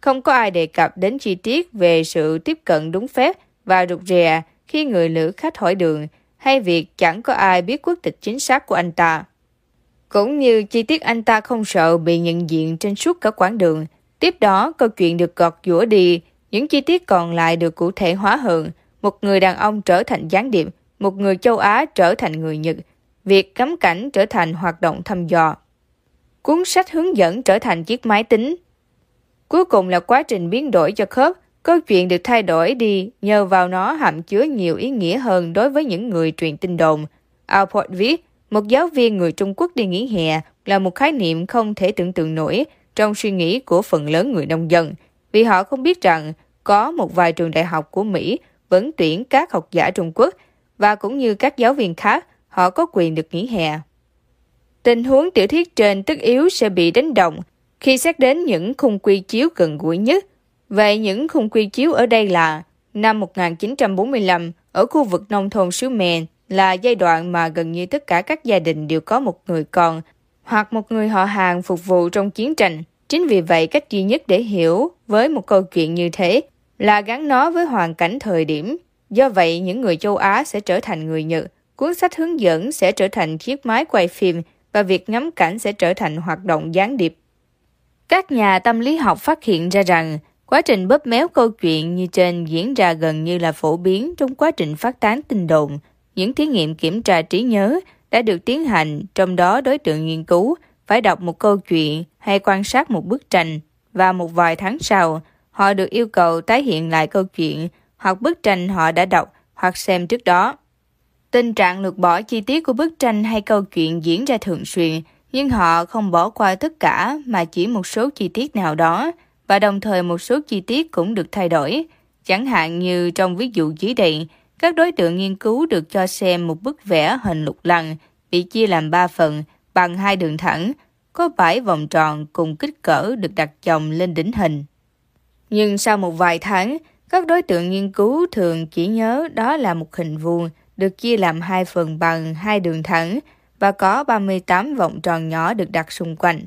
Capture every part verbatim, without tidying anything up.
Không có ai đề cập đến chi tiết về sự tiếp cận đúng phép và rụt rè khi người lữ khách hỏi đường, hay việc chẳng có ai biết quốc tịch chính xác của anh ta. Cũng như chi tiết anh ta không sợ bị nhận diện trên suốt cả quãng đường. Tiếp đó, câu chuyện được gọt giũa đi, những chi tiết còn lại được cụ thể hóa hơn. Một người đàn ông trở thành gián điệp, một người châu Á trở thành người Nhật, việc ngắm cảnh trở thành hoạt động thăm dò. Cuốn sách hướng dẫn trở thành chiếc máy tính. Cuối cùng là quá trình biến đổi cho khớp, câu chuyện được thay đổi đi nhờ vào nó hàm chứa nhiều ý nghĩa hơn đối với những người truyền tin đồn. Alport viết, một giáo viên người Trung Quốc đi nghỉ hè là một khái niệm không thể tưởng tượng nổi trong suy nghĩ của phần lớn người nông dân, vì họ không biết rằng có một vài trường đại học của Mỹ vẫn tuyển các học giả Trung Quốc, và cũng như các giáo viên khác, họ có quyền được nghỉ hè. Tình huống tiểu thuyết trên tất yếu sẽ bị đánh động khi xét đến những khung quy chiếu gần gũi nhất. Vậy những khung quy chiếu ở đây là năm một nghìn chín trăm bốn mươi lăm ở khu vực nông thôn xứ Maine là giai đoạn mà gần như tất cả các gia đình đều có một người con hoặc một người họ hàng phục vụ trong chiến tranh. Chính vì vậy, cách duy nhất để hiểu với một câu chuyện như thế là gắn nó với hoàn cảnh thời điểm. Do vậy, những người châu Á sẽ trở thành người Nhật, cuốn sách hướng dẫn sẽ trở thành chiếc máy quay phim và việc ngắm cảnh sẽ trở thành hoạt động gián điệp. Các nhà tâm lý học phát hiện ra rằng quá trình bóp méo câu chuyện như trên diễn ra gần như là phổ biến trong quá trình phát tán tin đồn. Những thí nghiệm kiểm tra trí nhớ đã được tiến hành, trong đó đối tượng nghiên cứu phải đọc một câu chuyện hay quan sát một bức tranh, và một vài tháng sau, họ được yêu cầu tái hiện lại câu chuyện hoặc bức tranh họ đã đọc hoặc xem trước đó. Tình trạng lược bỏ chi tiết của bức tranh hay câu chuyện diễn ra thường xuyên, nhưng họ không bỏ qua tất cả mà chỉ một số chi tiết nào đó, và đồng thời một số chi tiết cũng được thay đổi. Chẳng hạn như trong ví dụ dưới đây, các đối tượng nghiên cứu được cho xem một bức vẽ hình lục lăng bị chia làm ba phần bằng hai đường thẳng, có bảy vòng tròn cùng kích cỡ được đặt chồng lên đỉnh hình. Nhưng sau một vài tháng, các đối tượng nghiên cứu thường chỉ nhớ đó là một hình vuông được chia làm hai phần bằng hai đường thẳng và có ba mươi tám vòng tròn nhỏ được đặt xung quanh.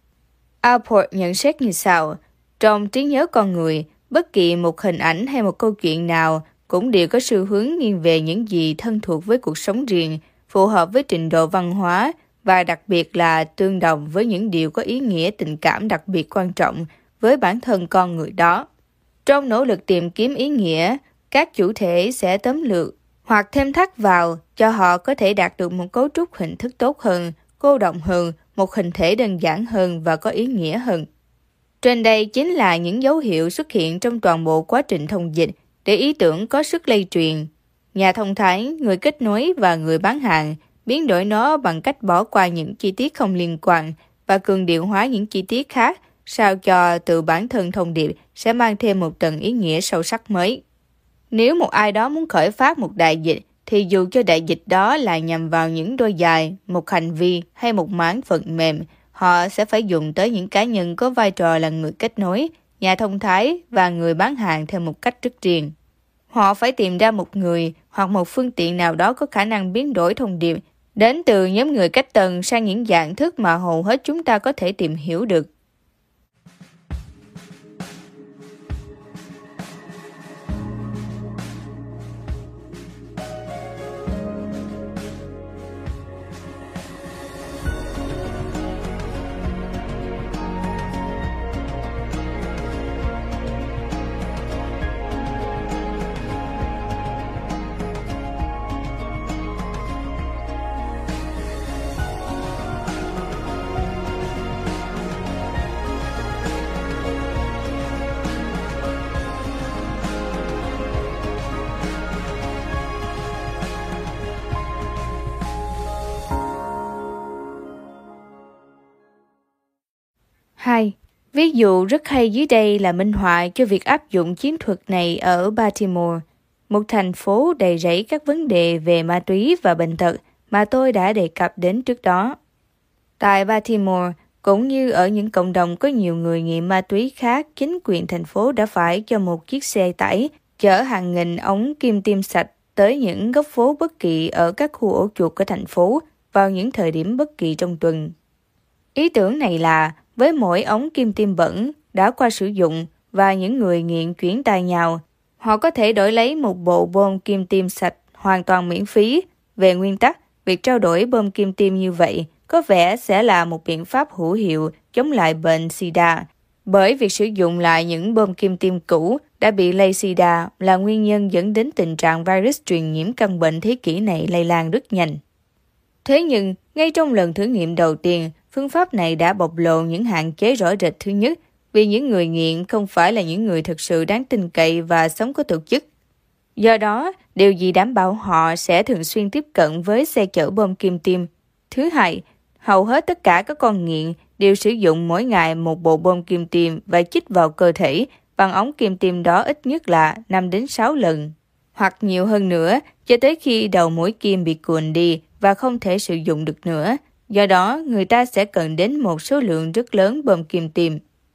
Alport nhận xét như sau: trong trí nhớ con người, bất kỳ một hình ảnh hay một câu chuyện nào cũng đều có xu hướng nghiêng về những gì thân thuộc với cuộc sống riêng, phù hợp với trình độ văn hóa và đặc biệt là tương đồng với những điều có ý nghĩa tình cảm đặc biệt quan trọng với bản thân con người đó. Trong nỗ lực tìm kiếm ý nghĩa, các chủ thể sẽ tóm lược hoặc thêm thắt vào cho họ có thể đạt được một cấu trúc hình thức tốt hơn, cô đọng hơn, một hình thể đơn giản hơn và có ý nghĩa hơn. Trên đây chính là những dấu hiệu xuất hiện trong toàn bộ quá trình thông dịch để ý tưởng có sức lây truyền. Nhà thông thái, người kết nối và người bán hàng biến đổi nó bằng cách bỏ qua những chi tiết không liên quan và cường điệu hóa những chi tiết khác, sao cho từ bản thân thông điệp sẽ mang thêm một tầng ý nghĩa sâu sắc mới. Nếu một ai đó muốn khởi phát một đại dịch, thì dù cho đại dịch đó là nhằm vào những đôi giày, một hành vi hay một mảng phần mềm, họ sẽ phải dùng tới những cá nhân có vai trò là người kết nối, nhà thông thái và người bán hàng theo một cách rất riêng. Họ phải tìm ra một người hoặc một phương tiện nào đó có khả năng biến đổi thông điệp đến từ nhóm người cách tầng sang những dạng thức mà hầu hết chúng ta có thể tìm hiểu được. hai. Ví dụ rất hay dưới đây là minh họa cho việc áp dụng chiến thuật này ở Baltimore, một thành phố đầy rẫy các vấn đề về ma túy và bệnh tật mà tôi đã đề cập đến trước đó. Tại Baltimore, cũng như ở những cộng đồng có nhiều người nghiện ma túy khác, chính quyền thành phố đã phải cho một chiếc xe tải chở hàng nghìn ống kim tiêm sạch tới những góc phố bất kỳ ở các khu ổ chuột của thành phố vào những thời điểm bất kỳ trong tuần. Ý tưởng này là với mỗi ống kim tiêm bẩn đã qua sử dụng và những người nghiện chuyển tay nhau. Họ có thể đổi lấy một bộ bơm kim tiêm sạch hoàn toàn miễn phí. Về nguyên tắc, việc trao đổi bơm kim tiêm như vậy có vẻ sẽ là một biện pháp hữu hiệu chống lại bệnh SIDA, bởi việc sử dụng lại những bơm kim tiêm cũ đã bị lây SIDA là nguyên nhân dẫn đến tình trạng virus truyền nhiễm căn bệnh thế kỷ này lây lan rất nhanh. Thế nhưng, ngay trong lần thử nghiệm đầu tiên, phương pháp này đã bộc lộ những hạn chế rõ rệt. Thứ nhất, vì những người nghiện không phải là những người thực sự đáng tin cậy và sống có tổ chức. Do đó, điều gì đảm bảo họ sẽ thường xuyên tiếp cận với xe chở bơm kim tiêm? Thứ hai, hầu hết tất cả các con nghiện đều sử dụng mỗi ngày một bộ bơm kim tiêm và chích vào cơ thể bằng ống kim tiêm đó ít nhất là năm đến sáu lần, hoặc nhiều hơn nữa, cho tới khi đầu mũi kim bị cuồn đi và không thể sử dụng được nữa. Do đó, người ta sẽ cần đến một số lượng rất lớn bơm kim tiêm.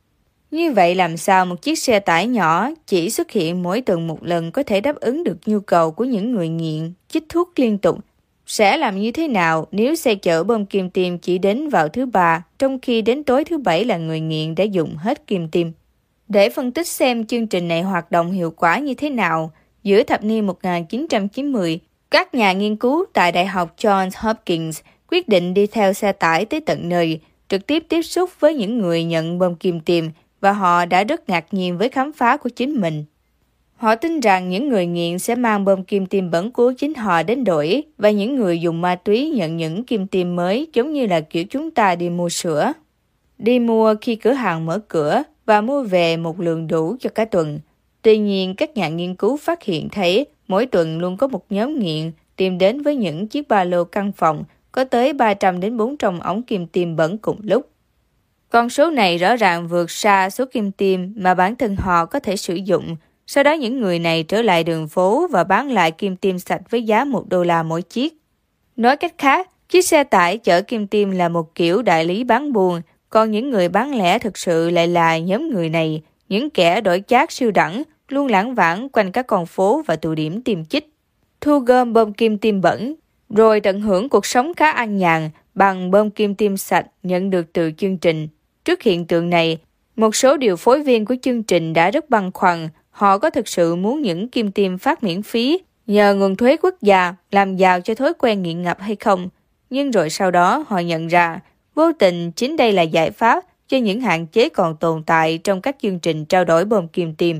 Như vậy làm sao một chiếc xe tải nhỏ chỉ xuất hiện mỗi tuần một lần có thể đáp ứng được nhu cầu của những người nghiện chích thuốc liên tục? Sẽ làm như thế nào nếu xe chở bơm kim tiêm chỉ đến vào thứ ba, trong khi đến tối thứ bảy là người nghiện đã dùng hết kim tiêm? Để phân tích xem chương trình này hoạt động hiệu quả như thế nào, giữa thập niên một nghìn chín trăm chín mươi, các nhà nghiên cứu tại Đại học Johns Hopkins quyết định đi theo xe tải tới tận nơi, trực tiếp tiếp xúc với những người nhận bơm kim tiêm, và họ đã rất ngạc nhiên với khám phá của chính mình. Họ tin rằng những người nghiện sẽ mang bơm kim tiêm bẩn của chính họ đến đổi, và những người dùng ma túy nhận những kim tiêm mới giống như là kiểu chúng ta đi mua sữa. Đi mua khi cửa hàng mở cửa và mua về một lượng đủ cho cả tuần. Tuy nhiên, các nhà nghiên cứu phát hiện thấy mỗi tuần luôn có một nhóm nghiện tìm đến với những chiếc ba lô căn phòng có tới ba trăm đến bốn trăm ống kim tiêm bẩn cùng lúc. Con số này rõ ràng vượt xa số kim tiêm mà bản thân họ có thể sử dụng. Sau đó những người này trở lại đường phố và bán lại kim tiêm sạch với giá một đô la mỗi chiếc. Nói cách khác, chiếc xe tải chở kim tiêm là một kiểu đại lý bán buôn, còn những người bán lẻ thực sự lại là nhóm người này, những kẻ đổi chác siêu đẳng, luôn lãng vãng quanh các con phố và tụ điểm tiêm chích, thu gom bơm kim tiêm bẩn, rồi tận hưởng cuộc sống khá an nhàn bằng bơm kim tiêm sạch nhận được từ chương trình. Trước hiện tượng này, một số điều phối viên của chương trình đã rất băn khoăn họ có thực sự muốn những kim tiêm phát miễn phí nhờ nguồn thuế quốc gia làm giàu cho thói quen nghiện ngập hay không. Nhưng rồi sau đó họ nhận ra, vô tình chính đây là giải pháp cho những hạn chế còn tồn tại trong các chương trình trao đổi bơm kim tiêm.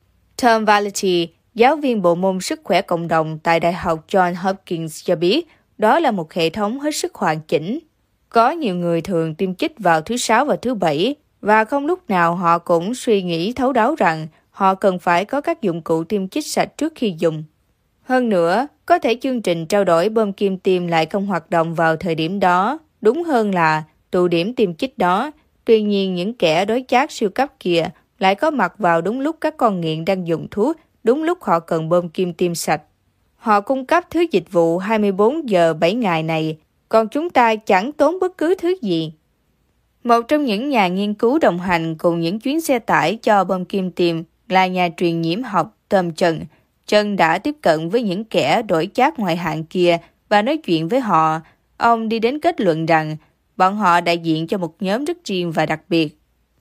Tom Valenti, giáo viên bộ môn sức khỏe cộng đồng tại Đại học Johns Hopkins cho biết, đó là một hệ thống hết sức hoàn chỉnh. Có nhiều người thường tiêm chích vào thứ Sáu và thứ Bảy, và không lúc nào họ cũng suy nghĩ thấu đáo rằng họ cần phải có các dụng cụ tiêm chích sạch trước khi dùng. Hơn nữa, có thể chương trình trao đổi bơm kim tiêm lại không hoạt động vào thời điểm đó, đúng hơn là tụ điểm tiêm chích đó. Tuy nhiên, những kẻ đối chác siêu cấp kia lại có mặt vào đúng lúc các con nghiện đang dùng thuốc, đúng lúc họ cần bơm kim tiêm sạch. Họ cung cấp thứ dịch vụ hai mươi bốn giờ bảy ngày này, còn chúng ta chẳng tốn bất cứ thứ gì. Một trong những nhà nghiên cứu đồng hành cùng những chuyến xe tải cho bơm kim tiêm là nhà truyền nhiễm học Tom Trần. Trần đã tiếp cận với những kẻ đổi chác ngoại hạng kia và nói chuyện với họ. Ông đi đến kết luận rằng bọn họ đại diện cho một nhóm rất riêng và đặc biệt.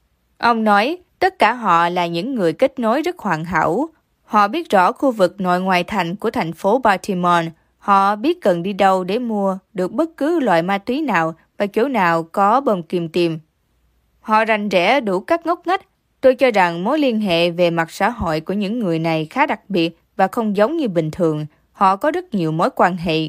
Ông nói tất cả họ là những người kết nối rất hoàn hảo. Họ biết rõ khu vực nội ngoại thành của thành phố Baltimore. Họ biết cần đi đâu để mua được bất cứ loại ma túy nào và chỗ nào có bơm kim tiêm. Họ rành rẽ đủ các ngóc ngách. Tôi cho rằng mối liên hệ về mặt xã hội của những người này khá đặc biệt và không giống như bình thường. Họ có rất nhiều mối quan hệ.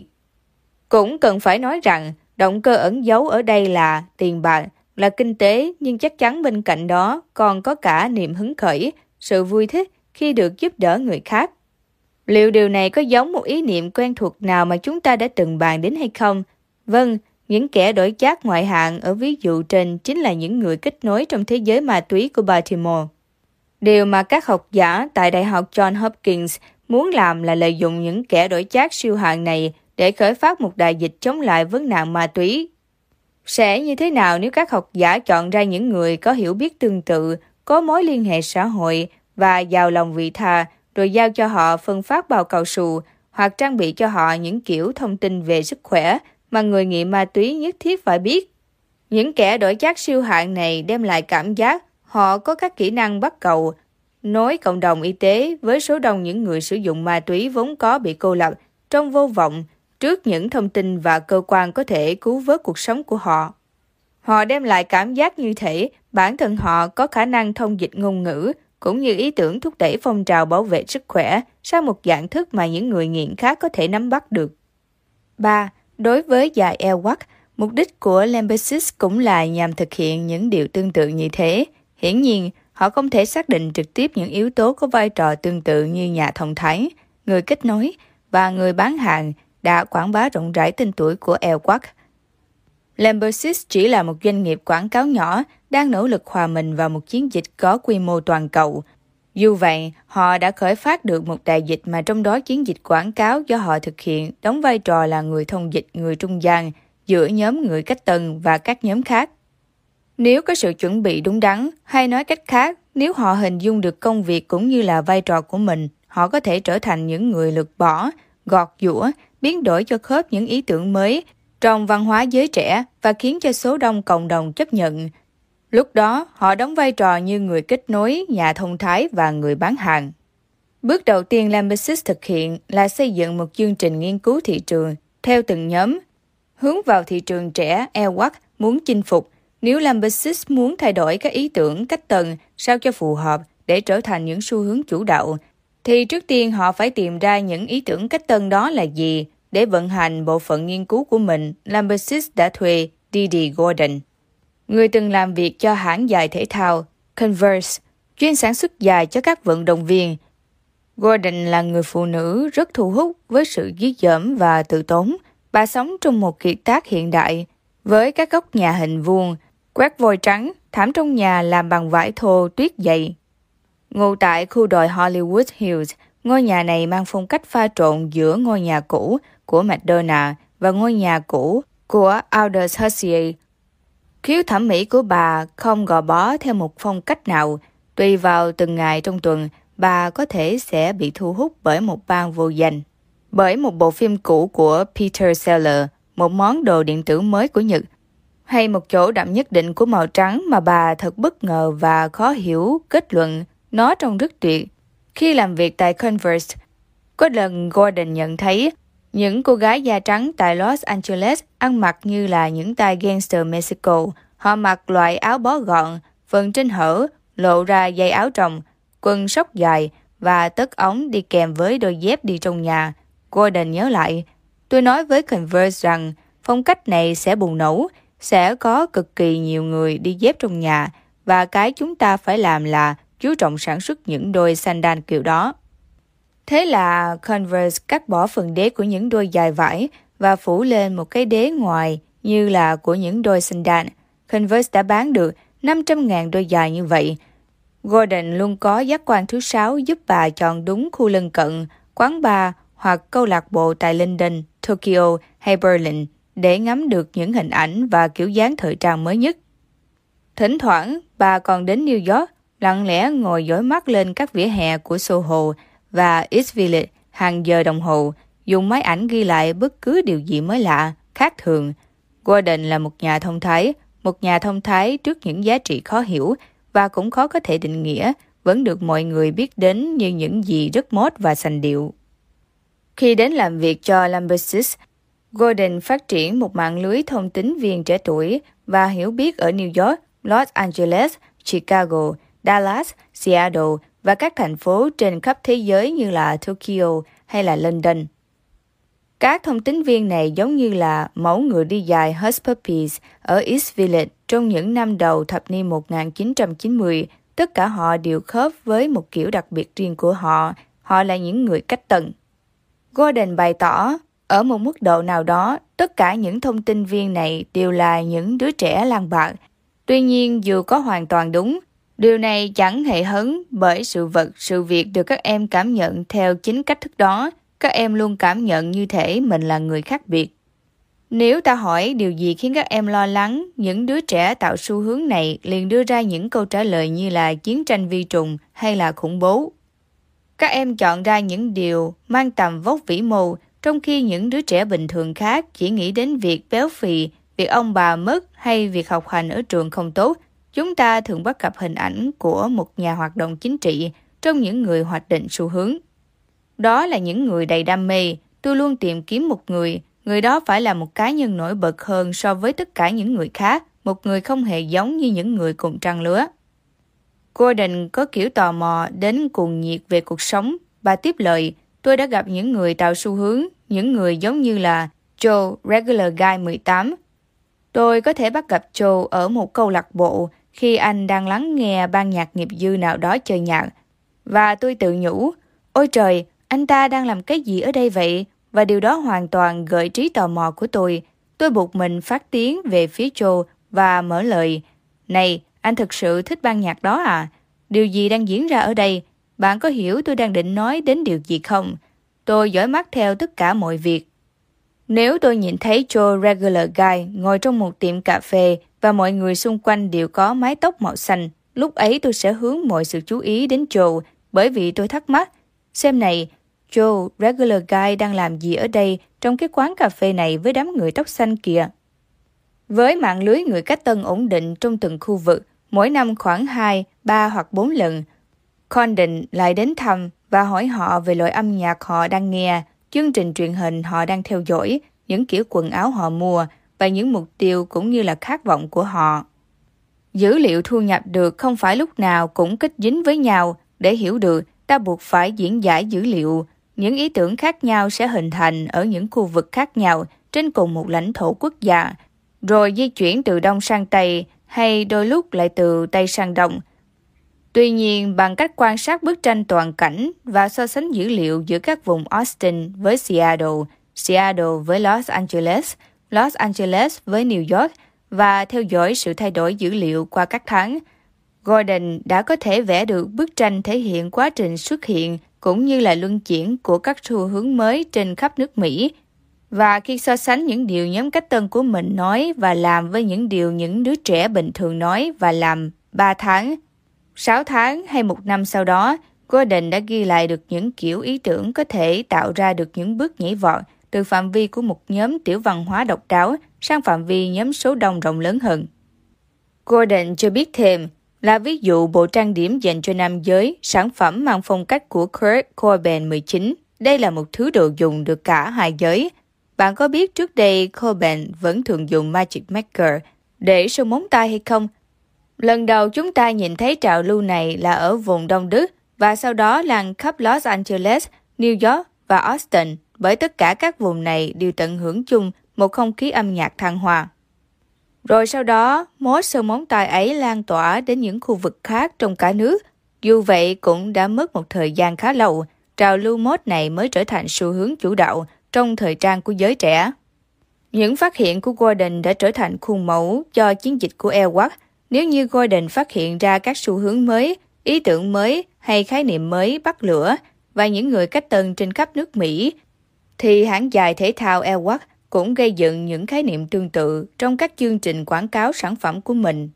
Cũng cần phải nói rằng động cơ ẩn giấu ở đây là tiền bạc, là kinh tế, nhưng chắc chắn bên cạnh đó còn có cả niềm hứng khởi, sự vui thích khi được giúp đỡ người khác. Liệu điều này có giống một ý niệm quen thuộc nào mà chúng ta đã từng bàn đến hay không? Vâng, những kẻ đổi chác ngoại hạng ở ví dụ trên chính là những người kết nối trong thế giới ma túy của Baltimore. Điều mà các học giả tại Đại học Johns Hopkins muốn làm là lợi dụng những kẻ đổi chác siêu hạng này để khởi phát một đại dịch chống lại vấn nạn ma túy. Sẽ như thế nào nếu các học giả chọn ra những người có hiểu biết tương tự, có mối liên hệ xã hội và giàu lòng vị tha, rồi giao cho họ phân phát bao cao su hoặc trang bị cho họ những kiểu thông tin về sức khỏe mà người nghiện ma túy nhất thiết phải biết. Những kẻ đổi chác siêu hạng này đem lại cảm giác họ có các kỹ năng bắt cầu, nối cộng đồng y tế với số đông những người sử dụng ma túy vốn có bị cô lập trong vô vọng trước những thông tin và cơ quan có thể cứu vớt cuộc sống của họ. Họ đem lại cảm giác như thể bản thân họ có khả năng thông dịch ngôn ngữ, cũng như ý tưởng thúc đẩy phong trào bảo vệ sức khỏe sang một dạng thức mà những người nghiện khác có thể nắm bắt được. ba. Đối với dài Elwak, mục đích của Limbesis cũng là nhằm thực hiện những điều tương tự như thế. Hiển nhiên, họ không thể xác định trực tiếp những yếu tố có vai trò tương tự như nhà thông thái, người kết nối và người bán hàng đã quảng bá rộng rãi tên tuổi của Elwak. Limbesis chỉ là một doanh nghiệp quảng cáo nhỏ đang nỗ lực hòa mình vào một chiến dịch có quy mô toàn cầu. Dù vậy, họ đã khởi phát được một đại dịch mà trong đó chiến dịch quảng cáo do họ thực hiện đóng vai trò là người thông dịch, người trung gian giữa nhóm người cách tân và các nhóm khác. Nếu có sự chuẩn bị đúng đắn, hay nói cách khác, nếu họ hình dung được công việc cũng như là vai trò của mình, họ có thể trở thành những người lược bỏ, gọt giũa, biến đổi cho khớp những ý tưởng mới trong văn hóa giới trẻ và khiến cho số đông cộng đồng chấp nhận. Lúc đó, họ đóng vai trò như người kết nối, nhà thông thái và người bán hàng. Bước đầu tiên Limbesis thực hiện là xây dựng một chương trình nghiên cứu thị trường theo từng nhóm, hướng vào thị trường trẻ Elwak muốn chinh phục. Nếu Limbesis muốn thay đổi các ý tưởng cách tân sao cho phù hợp để trở thành những xu hướng chủ đạo, thì trước tiên họ phải tìm ra những ý tưởng cách tân đó là gì. Để vận hành bộ phận nghiên cứu của mình, Limbesis đã thuê Didi Gordon, người từng làm việc cho hãng giày thể thao Converse, chuyên sản xuất giày cho các vận động viên. Gordon là người phụ nữ rất thu hút với sự dí dỏm và tự tốn. Bà sống trong một kiệt tác hiện đại, với các góc nhà hình vuông, quét vôi trắng, thảm trong nhà làm bằng vải thô tuyết dày. Ngụ tại khu đồi Hollywood Hills, ngôi nhà này mang phong cách pha trộn giữa ngôi nhà cũ của McDonald và ngôi nhà cũ của Aldous Huxley. Khiếu thẩm mỹ của bà không gò bó theo một phong cách nào. Tùy vào từng ngày trong tuần, bà có thể sẽ bị thu hút bởi một bang vô danh, bởi một bộ phim cũ của Peter Sellers, một món đồ điện tử mới của Nhật, hay một chỗ đậm nhất định của màu trắng mà bà thật bất ngờ và khó hiểu kết luận nó trông rất tuyệt. Khi làm việc tại Converse, có lần Gordon nhận thấy những cô gái da trắng tại Los Angeles ăn mặc như là những tay gangster Mexico. Họ mặc loại áo bó gọn, phần trên hở, lộ ra dây áo tròng, quần sóc dài và tất ống đi kèm với đôi dép đi trong nhà. Gordon nhớ lại, tôi nói với Converse rằng phong cách này sẽ bùng nổ, sẽ có cực kỳ nhiều người đi dép trong nhà và cái chúng ta phải làm là chú trọng sản xuất những đôi sandal kiểu đó. Thế là Converse cắt bỏ phần đế của những đôi giày vải và phủ lên một cái đế ngoài như là của những đôi sandal. Converse đã bán được năm trăm nghìn đôi giày như vậy. Gordon luôn có giác quan thứ sáu giúp bà chọn đúng khu lân cận, quán bar hoặc câu lạc bộ tại London, Tokyo hay Berlin để ngắm được những hình ảnh và kiểu dáng thời trang mới nhất. Thỉnh thoảng, bà còn đến New York, lặng lẽ ngồi dõi mắt lên các vỉa hè của Soho và East Village hàng giờ đồng hồ, dùng máy ảnh ghi lại bất cứ điều gì mới lạ, khác thường. Gordon là một nhà thông thái, một nhà thông thái trước những giá trị khó hiểu và cũng khó có thể định nghĩa, vẫn được mọi người biết đến như những gì rất mốt và sành điệu. Khi đến làm việc cho Limbesis, Gordon phát triển một mạng lưới thông tín viên trẻ tuổi và hiểu biết ở New York, Los Angeles, Chicago, Dallas, Seattle và các thành phố trên khắp thế giới như là Tokyo hay là London. Các thông tín viên này giống như là mẫu người đi dài Hush Puppies ở East Village trong những năm đầu thập niên một nghìn chín trăm chín mươi. Tất cả họ đều khớp với một kiểu đặc biệt riêng của họ. Họ là những người cách tân. Gordon bày tỏ, ở một mức độ nào đó, tất cả những thông tin viên này đều là những đứa trẻ lang bạc. Tuy nhiên, dù có hoàn toàn đúng, điều này chẳng hề hấn bởi sự vật, sự việc được các em cảm nhận theo chính cách thức đó. Các em luôn cảm nhận như thể mình là người khác biệt. Nếu ta hỏi điều gì khiến các em lo lắng, những đứa trẻ tạo xu hướng này liền đưa ra những câu trả lời như là chiến tranh vi trùng hay là khủng bố. Các em chọn ra những điều mang tầm vóc vĩ mô, trong khi những đứa trẻ bình thường khác chỉ nghĩ đến việc béo phì, việc ông bà mất hay việc học hành ở trường không tốt. Chúng ta thường bắt gặp hình ảnh của một nhà hoạt động chính trị, trong những người hoạch định xu hướng. Đó là những người đầy đam mê. Tôi luôn tìm kiếm một người. Người đó phải là một cá nhân nổi bật hơn so với tất cả những người khác, một người không hề giống như những người cùng trang lứa. Gordon có kiểu tò mò đến cuồng nhiệt về cuộc sống. Bà tiếp lời, tôi đã gặp những người tạo xu hướng, những người giống như là Joe Regular Guy mười tám. Tôi có thể bắt gặp Joe ở một câu lạc bộ khi anh đang lắng nghe ban nhạc nghiệp dư nào đó chơi nhạc. Và tôi tự nhủ, ôi trời, anh ta đang làm cái gì ở đây vậy? Và điều đó hoàn toàn gợi trí tò mò của tôi. Tôi buộc mình phát tiếng về phía Joe và mở lời. Này, anh thực sự thích ban nhạc đó à? Điều gì đang diễn ra ở đây? Bạn có hiểu tôi đang định nói đến điều gì không? Tôi dõi mắt theo tất cả mọi việc. Nếu tôi nhìn thấy Joe Regular Guy ngồi trong một tiệm cà phê và mọi người xung quanh đều có mái tóc màu xanh, lúc ấy tôi sẽ hướng mọi sự chú ý đến Joe, bởi vì tôi thắc mắc. Xem này, Joe Regular Guy đang làm gì ở đây trong cái quán cà phê này với đám người tóc xanh kìa? Với mạng lưới người cách tân ổn định trong từng khu vực, mỗi năm khoảng hai, ba hoặc bốn lần, Condon lại đến thăm và hỏi họ về loại âm nhạc họ đang nghe, chương trình truyền hình họ đang theo dõi, những kiểu quần áo họ mua và những mục tiêu cũng như là khát vọng của họ. Dữ liệu thu nhập được không phải lúc nào cũng kết dính với nhau. Để hiểu được, ta buộc phải diễn giải dữ liệu. Những ý tưởng khác nhau sẽ hình thành ở những khu vực khác nhau trên cùng một lãnh thổ quốc gia, rồi di chuyển từ Đông sang Tây hay đôi lúc lại từ Tây sang Đông. Tuy nhiên, bằng cách quan sát bức tranh toàn cảnh và so sánh dữ liệu giữa các vùng Austin với Seattle, Seattle với Los Angeles, Los Angeles với New York và theo dõi sự thay đổi dữ liệu qua các tháng, Gordon đã có thể vẽ được bức tranh thể hiện quá trình xuất hiện cũng như là luân chuyển của các xu hướng mới trên khắp nước Mỹ. Và khi so sánh những điều nhóm cách tân của mình nói và làm với những điều những đứa trẻ bình thường nói và làm ba tháng, sáu tháng hay một năm sau đó, Gordon đã ghi lại được những kiểu ý tưởng có thể tạo ra được những bước nhảy vọt từ phạm vi của một nhóm tiểu văn hóa độc đáo sang phạm vi nhóm số đông rộng lớn hơn. Gordon cho biết thêm là ví dụ bộ trang điểm dành cho nam giới, sản phẩm mang phong cách của Kurt Cobain mười chín. Đây là một thứ đồ dùng được cả hai giới. Bạn có biết trước đây Cobain vẫn thường dùng Magic Maker để sơn móng tay hay không? Lần đầu chúng ta nhìn thấy trào lưu này là ở vùng Đông Đức và sau đó lan khắp Los Angeles, New York và Austin, bởi tất cả các vùng này đều tận hưởng chung một không khí âm nhạc thăng hoa. Rồi sau đó, mốt sơn móng tay ấy lan tỏa đến những khu vực khác trong cả nước. Dù vậy cũng đã mất một thời gian khá lâu, trào lưu mốt này mới trở thành xu hướng chủ đạo trong thời trang của giới trẻ. Những phát hiện của Gordon đã trở thành khuôn mẫu cho chiến dịch của Airwalk. Nếu như Gordon phát hiện ra các xu hướng mới, ý tưởng mới hay khái niệm mới bắt lửa và những người cách tân trên khắp nước Mỹ, thì hãng giày thể thao Airwalk cũng gây dựng những khái niệm tương tự trong các chương trình quảng cáo sản phẩm của mình.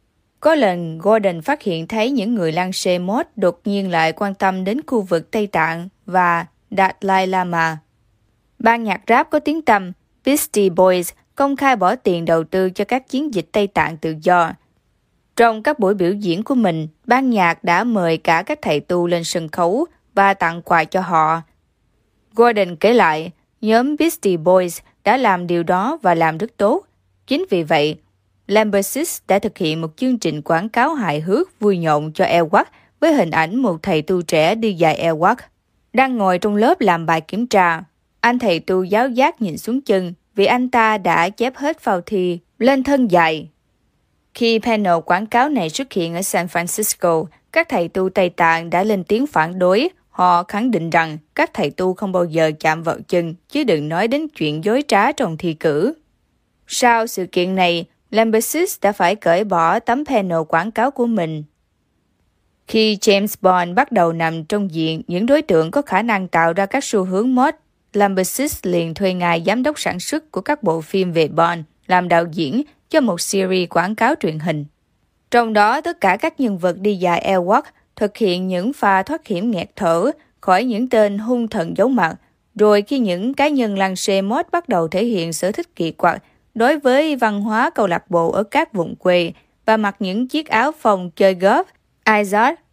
Có lần, Gordon phát hiện thấy những người lăng xê mốt đột nhiên lại quan tâm đến khu vực Tây Tạng và Dalai Lama. Ban nhạc rap có tiếng tăm Beastie Boys công khai bỏ tiền đầu tư cho các chiến dịch Tây Tạng tự do. Trong các buổi biểu diễn của mình, ban nhạc đã mời cả các thầy tu lên sân khấu và tặng quà cho họ. Gordon kể lại, nhóm Beastie Boys đã làm điều đó và làm rất tốt. Chính vì vậy, Lambersis đã thực hiện một chương trình quảng cáo hài hước vui nhộn cho Airwalk với hình ảnh một thầy tu trẻ đi giày Airwalk. Đang ngồi trong lớp làm bài kiểm tra, anh thầy tu giáo giác nhìn xuống chân vì anh ta đã chép hết phao thi lên thân giày. Khi panel quảng cáo này xuất hiện ở San Francisco, các thầy tu Tây Tạng đã lên tiếng phản đối. Họ khẳng định rằng các thầy tu không bao giờ chạm vào chân, chứ đừng nói đến chuyện dối trá trong thi cử. Sau sự kiện này, Lambersis đã phải cởi bỏ tấm panel quảng cáo của mình. Khi James Bond bắt đầu nằm trong diện những đối tượng có khả năng tạo ra các xu hướng mod, Lambersis liền thuê ngài giám đốc sản xuất của các bộ phim về Bond làm đạo diễn cho một series quảng cáo truyền hình. Trong đó, tất cả các nhân vật đi dài Airwalk thực hiện những pha thoát hiểm nghẹt thở khỏi những tên hung thần giấu mặt. Rồi khi những cá nhân lăng xê mod bắt đầu thể hiện sở thích kỳ quặc đối với văn hóa câu lạc bộ ở các vùng quê và mặc những chiếc áo phông chơi golf, Izod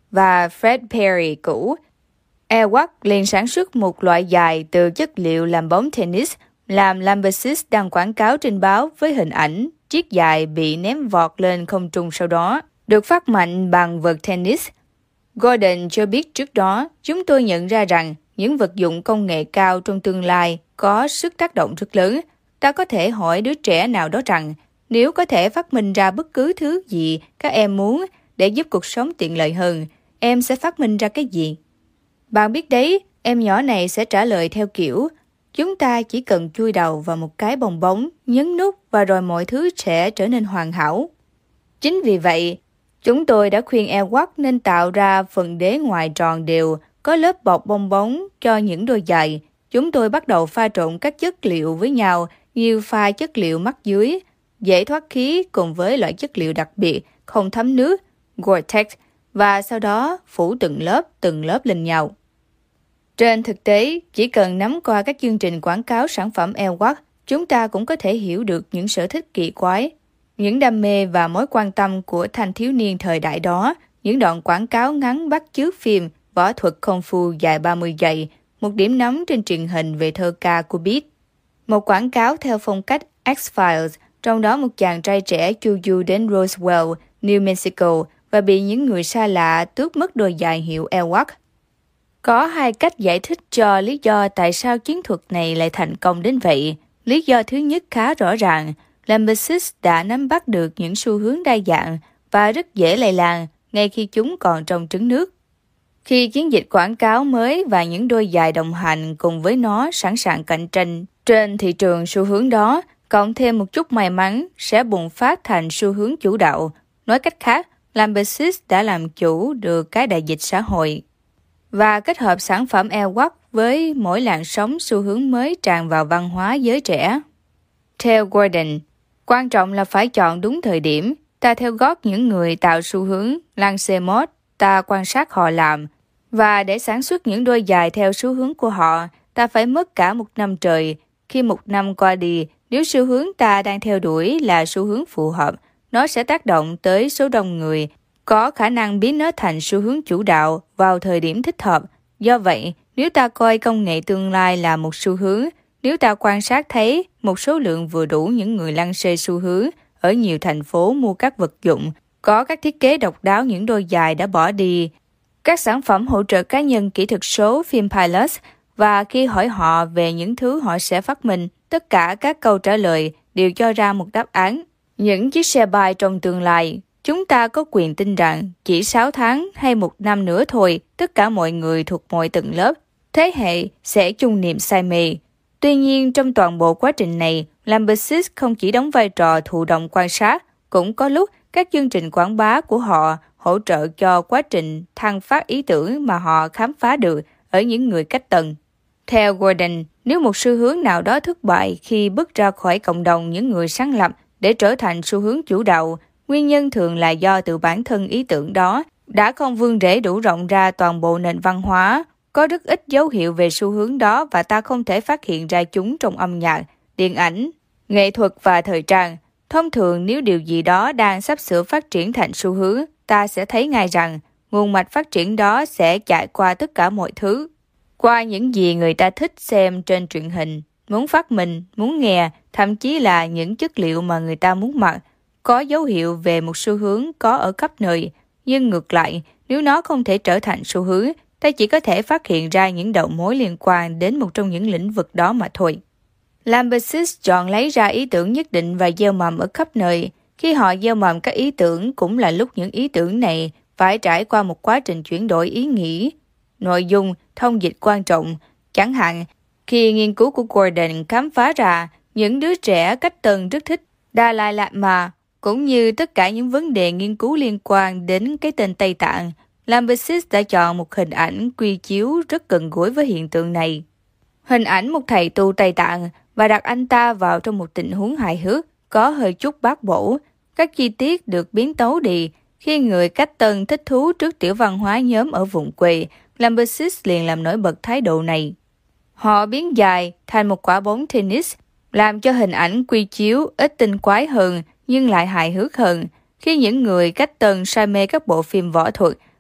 và Fred Perry cũ. Airwalk liền sản xuất một loại giày từ chất liệu làm bóng tennis, làm Lambesis đăng quảng cáo trên báo với hình ảnh chiếc giày bị ném vọt lên không trung sau đó, được phát mạnh bằng vợt tennis. Gordon cho biết trước đó, chúng tôi nhận ra rằng những vật dụng công nghệ cao trong tương lai có sức tác động rất lớn. Ta có thể hỏi đứa trẻ nào đó rằng, nếu có thể phát minh ra bất cứ thứ gì các em muốn để giúp cuộc sống tiện lợi hơn, em sẽ phát minh ra cái gì? Bạn biết đấy, em nhỏ này sẽ trả lời theo kiểu, chúng ta chỉ cần chui đầu vào một cái bong bóng, nhấn nút và rồi mọi thứ sẽ trở nên hoàn hảo. Chính vì vậy, chúng tôi đã khuyên Airwalk nên tạo ra phần đế ngoài tròn đều, có lớp bọc bong bóng cho những đôi giày. Chúng tôi bắt đầu pha trộn các chất liệu với nhau như pha chất liệu mắt dưới, dễ thoát khí cùng với loại chất liệu đặc biệt, không thấm nước, Gore-Tex, và sau đó phủ từng lớp, từng lớp lên nhau. Trên thực tế, chỉ cần nắm qua các chương trình quảng cáo sản phẩm Airwalk, chúng ta cũng có thể hiểu được những sở thích kỳ quái, những đam mê và mối quan tâm của thanh thiếu niên thời đại đó. Những đoạn quảng cáo ngắn bắt chước phim võ thuật công phu dài ba mươi giây, một điểm nóng trên truyền hình về thơ ca của Beat. Một quảng cáo theo phong cách X-Files, trong đó một chàng trai trẻ chu du đến Roswell, New Mexico và bị những người xa lạ tước mất đôi giày hiệu Airwalk. Có hai cách giải thích cho lý do tại sao chiến thuật này lại thành công đến vậy. Lý do thứ nhất khá rõ ràng, Lambesis đã nắm bắt được những xu hướng đa dạng và rất dễ lây lan ngay khi chúng còn trong trứng nước. Khi chiến dịch quảng cáo mới và những đôi giày đồng hành cùng với nó sẵn sàng cạnh tranh trên thị trường xu hướng đó, cộng thêm một chút may mắn sẽ bùng phát thành xu hướng chủ đạo. Nói cách khác, Lambesis đã làm chủ được cái đại dịch xã hội và kết hợp sản phẩm Airwalk với mỗi làn sóng xu hướng mới tràn vào văn hóa giới trẻ. Theo Gordon, quan trọng là phải chọn đúng thời điểm. Ta theo gót những người tạo xu hướng, lance mode, ta quan sát họ làm. Và để sản xuất những đôi giày theo xu hướng của họ, ta phải mất cả một năm trời. Khi một năm qua đi, nếu xu hướng ta đang theo đuổi là xu hướng phù hợp, nó sẽ tác động tới số đông người, có khả năng biến nó thành xu hướng chủ đạo vào thời điểm thích hợp. Do vậy, nếu ta coi công nghệ tương lai là một xu hướng, nếu ta quan sát thấy một số lượng vừa đủ những người lăng xê xu hướng ở nhiều thành phố mua các vật dụng, có các thiết kế độc đáo những đôi giày đã bỏ đi, các sản phẩm hỗ trợ cá nhân kỹ thuật số phim Pilot, và khi hỏi họ về những thứ họ sẽ phát minh, tất cả các câu trả lời đều cho ra một đáp án. Những chiếc xe bay trong tương lai, chúng ta có quyền tin rằng chỉ sáu tháng hay một năm nữa thôi, tất cả mọi người thuộc mọi tầng lớp, thế hệ sẽ chung niềm say mê. Tuy nhiên, trong toàn bộ quá trình này, Lambesis không chỉ đóng vai trò thụ động quan sát, cũng có lúc các chương trình quảng bá của họ hỗ trợ cho quá trình thăng phát ý tưởng mà họ khám phá được ở những người cách tầng. Theo Gordon, nếu một xu hướng nào đó thất bại khi bước ra khỏi cộng đồng những người sáng lập để trở thành xu hướng chủ đạo, nguyên nhân thường là do từ bản thân ý tưởng đó đã không vươn rễ đủ rộng ra toàn bộ nền văn hóa. Có rất ít dấu hiệu về xu hướng đó và ta không thể phát hiện ra chúng trong âm nhạc, điện ảnh, nghệ thuật và thời trang. Thông thường nếu điều gì đó đang sắp sửa phát triển thành xu hướng, ta sẽ thấy ngay rằng nguồn mạch phát triển đó sẽ chạy qua tất cả mọi thứ. Qua những gì người ta thích xem trên truyền hình, muốn phát minh, muốn nghe, thậm chí là những chất liệu mà người ta muốn mặc, có dấu hiệu về một xu hướng có ở khắp nơi. Nhưng ngược lại, nếu nó không thể trở thành xu hướng, ta chỉ có thể phát hiện ra những đầu mối liên quan đến một trong những lĩnh vực đó mà thôi. Lambesis chọn lấy ra ý tưởng nhất định và gieo mầm ở khắp nơi. Khi họ gieo mầm các ý tưởng cũng là lúc những ý tưởng này phải trải qua một quá trình chuyển đổi ý nghĩ, nội dung, thông dịch quan trọng. Chẳng hạn, khi nghiên cứu của Gordon khám phá ra những đứa trẻ cách tân rất thích Dalai Lama, cũng như tất cả những vấn đề nghiên cứu liên quan đến cái tên Tây Tạng, Lambesis đã chọn một hình ảnh quy chiếu rất gần gũi với hiện tượng này. Hình ảnh một thầy tu Tây Tạng và đặt anh ta vào trong một tình huống hài hước, có hơi chút bác bổ. Các chi tiết được biến tấu đi. Khi người cách tân thích thú trước tiểu văn hóa nhóm ở vùng quê, Lambesis liền làm nổi bật thái độ này. Họ biến dài thành một quả bóng tennis, làm cho hình ảnh quy chiếu ít tinh quái hơn nhưng lại hài hước hơn. Khi những người cách tân say mê các bộ phim võ thuật,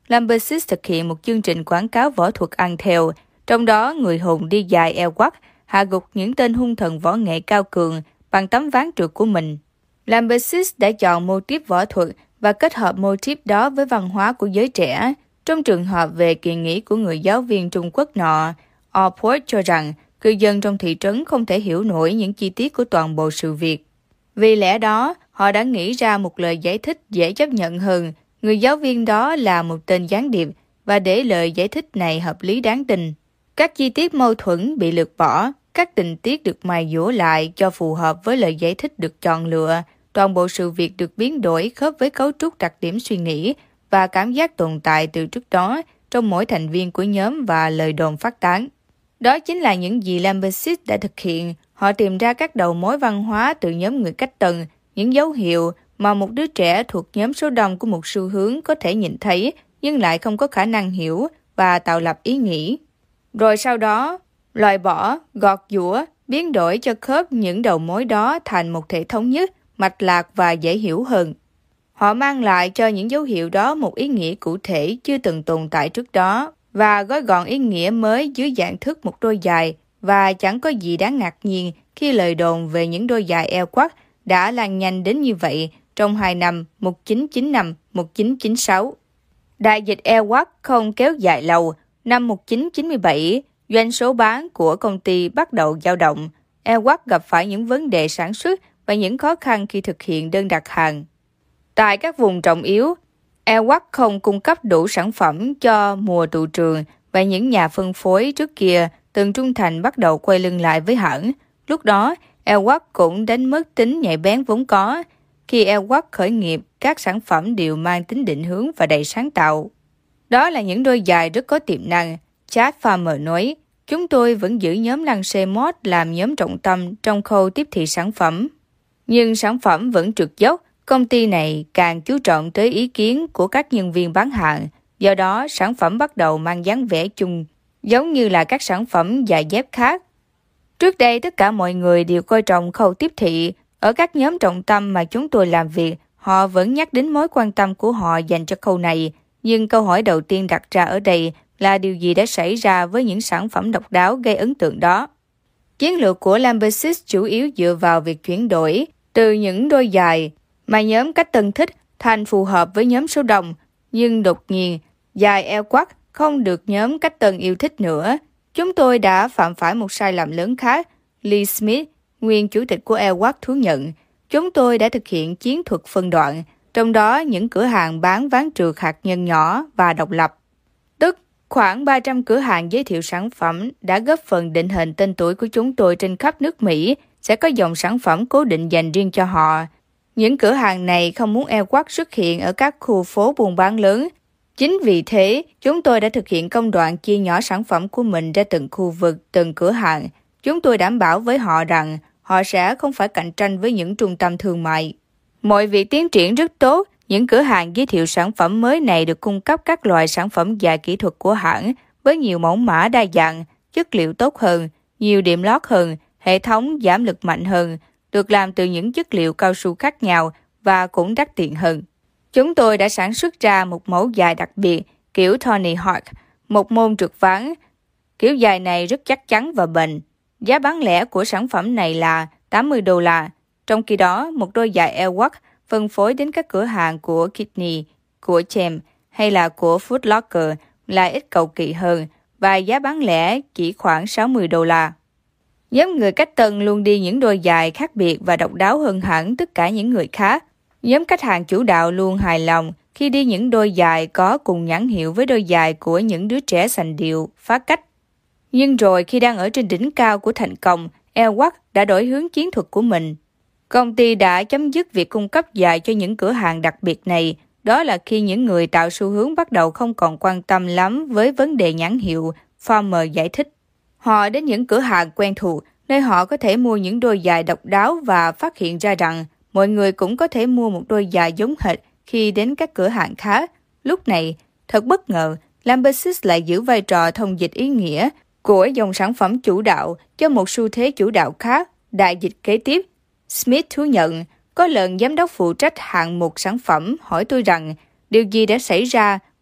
Lambersis thực hiện một chương trình quảng cáo võ thuật ăn theo, trong đó người hùng đi dài eo quắt, hạ gục những tên hung thần võ nghệ cao cường bằng tấm ván trượt của mình. Lambersis đã chọn mô típ võ thuật và kết hợp mô típ đó với văn hóa của giới trẻ. Trong trường hợp về kỳ nghỉ của người giáo viên Trung Quốc nọ, Allport cho rằng cư dân trong thị trấn không thể hiểu nổi những chi tiết của toàn bộ sự việc. Vì lẽ đó, họ đã nghĩ ra một lời giải thích dễ chấp nhận hơn. Người giáo viên đó là một tên gián điệp và để lời giải thích này hợp lý đáng tin. Các chi tiết mâu thuẫn bị lược bỏ, các tình tiết được mài dũa lại cho phù hợp với lời giải thích được chọn lựa. Toàn bộ sự việc được biến đổi khớp với cấu trúc đặc điểm suy nghĩ và cảm giác tồn tại từ trước đó trong mỗi thành viên của nhóm và lời đồn phát tán. Đó chính là những gì Lambersis đã thực hiện. Họ tìm ra các đầu mối văn hóa từ nhóm người cách tân, những dấu hiệu mà một đứa trẻ thuộc nhóm số đông của một xu hướng có thể nhìn thấy nhưng lại không có khả năng hiểu và tạo lập ý nghĩ. Rồi sau đó, loại bỏ, gọt giũa, biến đổi cho khớp những đầu mối đó thành một thể thống nhất, mạch lạc và dễ hiểu hơn. Họ mang lại cho những dấu hiệu đó một ý nghĩa cụ thể chưa từng tồn tại trước đó và gói gọn ý nghĩa mới dưới dạng thức một đôi giày, và chẳng có gì đáng ngạc nhiên khi lời đồn về những đôi giày eo quắt đã lan nhanh đến như vậy trong hai năm một nghìn chín trăm chín mươi lăm đến một nghìn chín trăm chín mươi sáu. Đại dịch eo quắt không kéo dài lâu. Năm một nghìn chín trăm chín mươi bảy, doanh số bán của công ty bắt đầu dao động. eo quắt gặp phải những vấn đề sản xuất và những khó khăn khi thực hiện đơn đặt hàng. Tại các vùng trọng yếu, eo quắt không cung cấp đủ sản phẩm cho mùa tụ trường và những nhà phân phối trước kia từng trung thành bắt đầu quay lưng lại với hãng. Lúc đó, eo quắt cũng đánh mất tính nhạy bén vốn có. Khi eo quắt khởi nghiệp, các sản phẩm đều mang tính định hướng và đầy sáng tạo. Đó là những đôi giày rất có tiềm năng. Chad Farmer nói, chúng tôi vẫn giữ nhóm Lancet Mode làm nhóm trọng tâm trong khâu tiếp thị sản phẩm. Nhưng sản phẩm vẫn trượt dốc. Công ty này càng chú trọng tới ý kiến của các nhân viên bán hàng. Do đó, sản phẩm bắt đầu mang dáng vẻ chung, giống như là các sản phẩm giày dép khác. Trước đây, tất cả mọi người đều coi trọng khâu tiếp thị. Ở các nhóm trọng tâm mà chúng tôi làm việc, họ vẫn nhắc đến mối quan tâm của họ dành cho khâu này. Nhưng câu hỏi đầu tiên đặt ra ở đây là điều gì đã xảy ra với những sản phẩm độc đáo gây ấn tượng đó. Chiến lược của Lambersis chủ yếu dựa vào việc chuyển đổi từ những đôi giày mà nhóm cách tân thích thành phù hợp với nhóm số đông. Nhưng đột nhiên, giày eo quắt không được nhóm cách tân yêu thích nữa. Chúng tôi đã phạm phải một sai lầm lớn khác. Lee Smith, nguyên chủ tịch của eo quắt, thú nhận. Chúng tôi đã thực hiện chiến thuật phân đoạn, trong đó những cửa hàng bán ván trượt hạt nhân nhỏ và độc lập. Tức, khoảng ba trăm cửa hàng giới thiệu sản phẩm đã góp phần định hình tên tuổi của chúng tôi trên khắp nước Mỹ, sẽ có dòng sản phẩm cố định dành riêng cho họ. Những cửa hàng này không muốn eo quắt xuất hiện ở các khu phố buôn bán lớn. Chính vì thế, chúng tôi đã thực hiện công đoạn chia nhỏ sản phẩm của mình ra từng khu vực, từng cửa hàng. Chúng tôi đảm bảo với họ rằng họ sẽ không phải cạnh tranh với những trung tâm thương mại. Mọi việc tiến triển rất tốt. Những cửa hàng giới thiệu sản phẩm mới này được cung cấp các loại sản phẩm giày kỹ thuật của hãng với nhiều mẫu mã đa dạng, chất liệu tốt hơn, nhiều điểm lót hơn, hệ thống giảm lực mạnh hơn, được làm từ những chất liệu cao su khác nhau và cũng đắt tiền hơn. Chúng tôi đã sản xuất ra một mẫu giày đặc biệt kiểu Tony Hawk, một môn trượt ván. Kiểu giày này rất chắc chắn và bền. Giá bán lẻ của sản phẩm này là tám mươi đô la. Trong khi đó, một đôi giày eo quắt phân phối đến các cửa hàng của Kidney, của Chem hay là của Foot Locker lại ít cầu kỳ hơn và giá bán lẻ chỉ khoảng sáu mươi đô la. Nhóm người cách tân luôn đi những đôi giày khác biệt và độc đáo hơn hẳn tất cả những người khác. Nhóm khách hàng chủ đạo luôn hài lòng khi đi những đôi giày có cùng nhãn hiệu với đôi giày của những đứa trẻ sành điệu, phá cách. Nhưng rồi khi đang ở trên đỉnh cao của thành công, eo quắt đã đổi hướng chiến thuật của mình. Công ty đã chấm dứt việc cung cấp giày cho những cửa hàng đặc biệt này. Đó là khi những người tạo xu hướng bắt đầu không còn quan tâm lắm với vấn đề nhãn hiệu, Farmer giải thích. Họ đến những cửa hàng quen thuộc, nơi họ có thể mua những đôi giày độc đáo và phát hiện ra rằng mọi người cũng có thể mua một đôi giày giống hệt khi đến các cửa hàng khác. Lúc này, thật bất ngờ, Lambersis lại giữ vai trò thông dịch ý nghĩa của dòng sản phẩm chủ đạo cho một xu thế chủ đạo khác, đại dịch kế tiếp. Smith thú nhận, có lần giám đốc phụ trách hạng mục sản phẩm hỏi tôi rằng điều gì đã xảy ra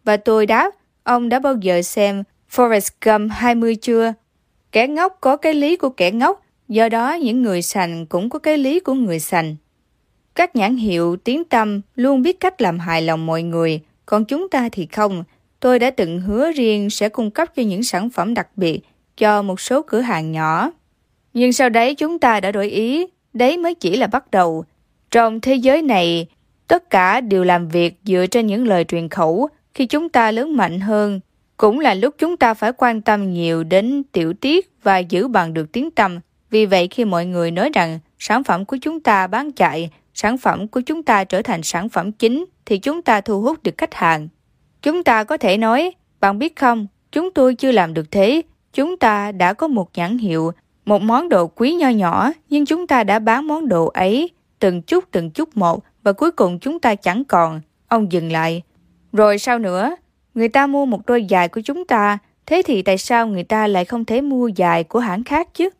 Và tôi đáp, ông đã bao giờ xem Forrest Gump hai mươi chưa? Kẻ ngốc có cái lý của kẻ ngốc, do đó những người sành cũng có cái lý của người sành. Các nhãn hiệu tiếng tăm luôn biết cách làm hài lòng mọi người, còn chúng ta thì không. Tôi đã từng hứa riêng sẽ cung cấp cho những sản phẩm đặc biệt cho một số cửa hàng nhỏ. Nhưng sau đấy chúng ta đã đổi ý, đấy mới chỉ là bắt đầu. Trong thế giới này, tất cả đều làm việc dựa trên những lời truyền khẩu. Khi chúng ta lớn mạnh hơn, cũng là lúc chúng ta phải quan tâm nhiều đến tiểu tiết và giữ bằng được tiếng tăm. Vì vậy khi mọi người nói rằng sản phẩm của chúng ta bán chạy, sản phẩm của chúng ta trở thành sản phẩm chính, thì chúng ta thu hút được khách hàng. Chúng ta có thể nói, bạn biết không, chúng tôi chưa làm được thế. Chúng ta đã có một nhãn hiệu, một món đồ quý nho nhỏ, nhưng chúng ta đã bán món đồ ấy từng chút từng chút một, và cuối cùng chúng ta chẳng còn. Ông dừng lại. Rồi sao nữa? Người ta mua một đôi giày của chúng ta, thế thì tại sao người ta lại không thể mua giày của hãng khác chứ?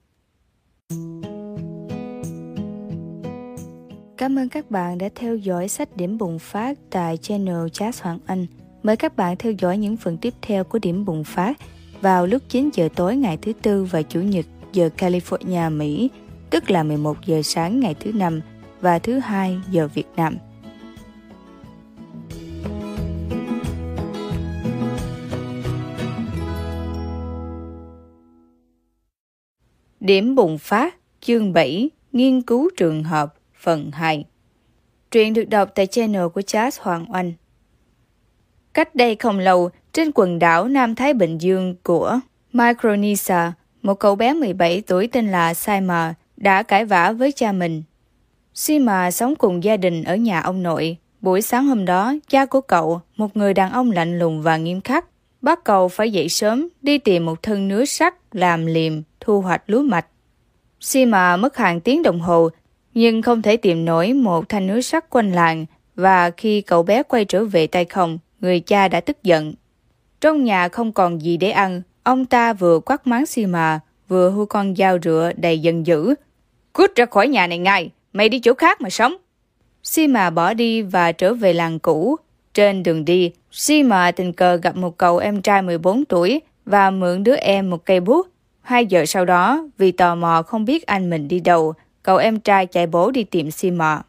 Cảm ơn các bạn đã theo dõi sách Điểm Bùng Phát tại channel Jazz Hoàng Anh. Mời các bạn theo dõi những phần tiếp theo của Điểm Bùng Phát vào lúc chín giờ tối ngày thứ Tư và Chủ nhật giờ California, Mỹ, tức là mười một giờ sáng ngày thứ Năm và thứ Hai giờ Việt Nam. Điểm Bùng Phát, chương bảy, Nghiên cứu trường hợp, phần hai. Truyện được đọc tại channel của Jazz Hoàng Anh. Cách đây không lâu, trên quần đảo Nam Thái Bình Dương của Micronesia, một cậu bé mười bảy tuổi tên là Sima đã cãi vã với cha mình. Sima sống cùng gia đình ở nhà ông nội. Buổi sáng hôm đó, cha của cậu, một người đàn ông lạnh lùng và nghiêm khắc, bắt cậu phải dậy sớm đi tìm một thân nứa sắt làm liềm thu hoạch lúa mạch. Sima mất hàng tiếng đồng hồ nhưng không thể tìm nổi một thanh nứa sắt quanh làng, và khi cậu bé quay trở về tay không, người cha đã tức giận. Trong nhà không còn gì để ăn, ông ta vừa quát mắng Sima, vừa hô con dao rựa đầy giận dữ. Cút ra khỏi nhà này ngay, mày đi chỗ khác mà sống. Sima bỏ đi và trở về làng cũ. Trên đường đi, Sima tình cờ gặp một cậu em trai mười bốn tuổi và mượn đứa em một cây bút. Hai giờ sau đó, vì tò mò không biết anh mình đi đâu, cậu em trai chạy bổ đi tìm Sima.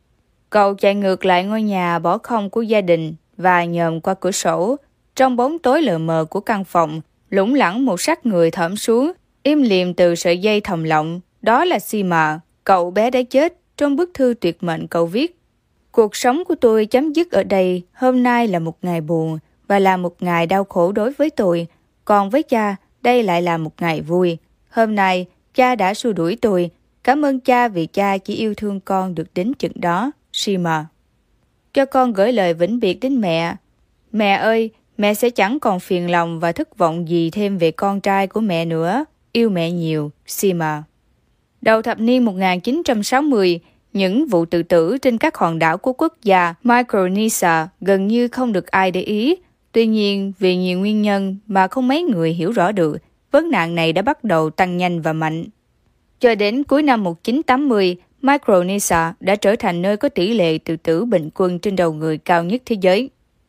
Cậu chạy ngược lại ngôi nhà bỏ không của gia đình và nhòm qua cửa sổ. Trong bóng tối lờ mờ của căn phòng, lủng lẳng một xác người thõm xuống, im lìm từ sợi dây thòng lọng. Đó là Sima, cậu bé đã chết. Trong bức thư tuyệt mệnh cậu viết: Cuộc sống của tôi chấm dứt ở đây. Hôm nay là một ngày buồn và là một ngày đau khổ đối với tôi. Còn với cha, đây lại là một ngày vui. Hôm nay, cha đã xua đuổi tôi. Cảm ơn cha vì cha chỉ yêu thương con được đến chừng đó. Sima. Cho con gửi lời vĩnh biệt đến mẹ. Mẹ ơi, mẹ sẽ chẳng còn phiền lòng và thất vọng gì thêm về con trai của mẹ nữa. Yêu mẹ nhiều. Sima. Đầu thập niên một nghìn chín trăm sáu mươi, những vụ tự tử trên các hòn đảo của quốc gia Micronesia gần như không được ai để ý. Tuy nhiên, vì nhiều nguyên nhân mà không mấy người hiểu rõ được, vấn nạn này đã bắt đầu tăng nhanh và mạnh. Cho đến cuối năm một nghìn chín trăm tám mươi, Micronesia đã trở thành nơi có tỷ lệ tự tử bình quân trên đầu người cao nhất thế giới.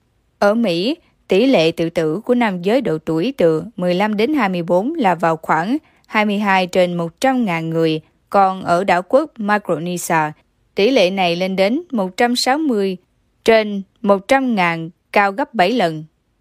Ở Mỹ, tỷ lệ tự tử của nam giới độ tuổi từ mười lăm đến hai mươi bốn là vào khoảng hai mươi hai trên một trăm nghìn người, còn ở đảo quốc Micronesia, tỷ lệ này lên đến một trăm sáu mươi trên một trăm nghìn, cao gấp bảy lần.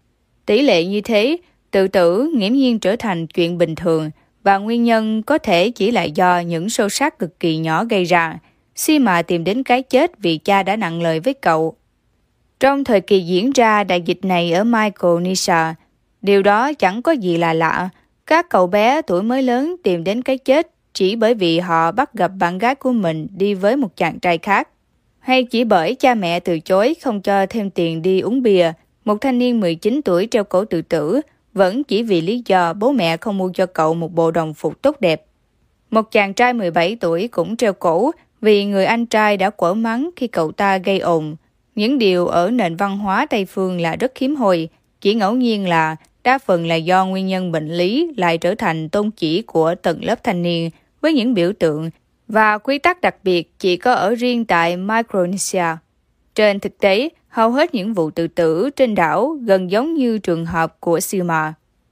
Tỷ lệ như thế, tự tử nghiễm nhiên trở thành chuyện bình thường, và nguyên nhân có thể chỉ là do những xô xát cực kỳ nhỏ gây ra. Sima tìm đến cái chết vì cha đã nặng lời với cậu. Trong thời kỳ diễn ra đại dịch này ở Micronesia, điều đó chẳng có gì là lạ. Các cậu bé tuổi mới lớn tìm đến cái chết chỉ bởi vì họ bắt gặp bạn gái của mình đi với một chàng trai khác, hay chỉ bởi cha mẹ từ chối không cho thêm tiền đi uống bia. Một thanh niên mười chín tuổi treo cổ tự tử vẫn chỉ vì lý do bố mẹ không mua cho cậu một bộ đồng phục tốt đẹp. Một chàng trai mười bảy tuổi cũng treo cổ vì người anh trai đã quở mắng khi cậu ta gây ồn. Những điều ở nền văn hóa Tây phương là rất hiếm hoi, chỉ ngẫu nhiên là đa phần là do nguyên nhân bệnh lý lại trở thành tôn chỉ của tầng lớp thanh niên với những biểu tượng và quy tắc đặc biệt chỉ có ở riêng tại Micronesia. Trên thực tế, Hầu hết những vụ tự tử trên đảo gần giống như trường hợp của Selma.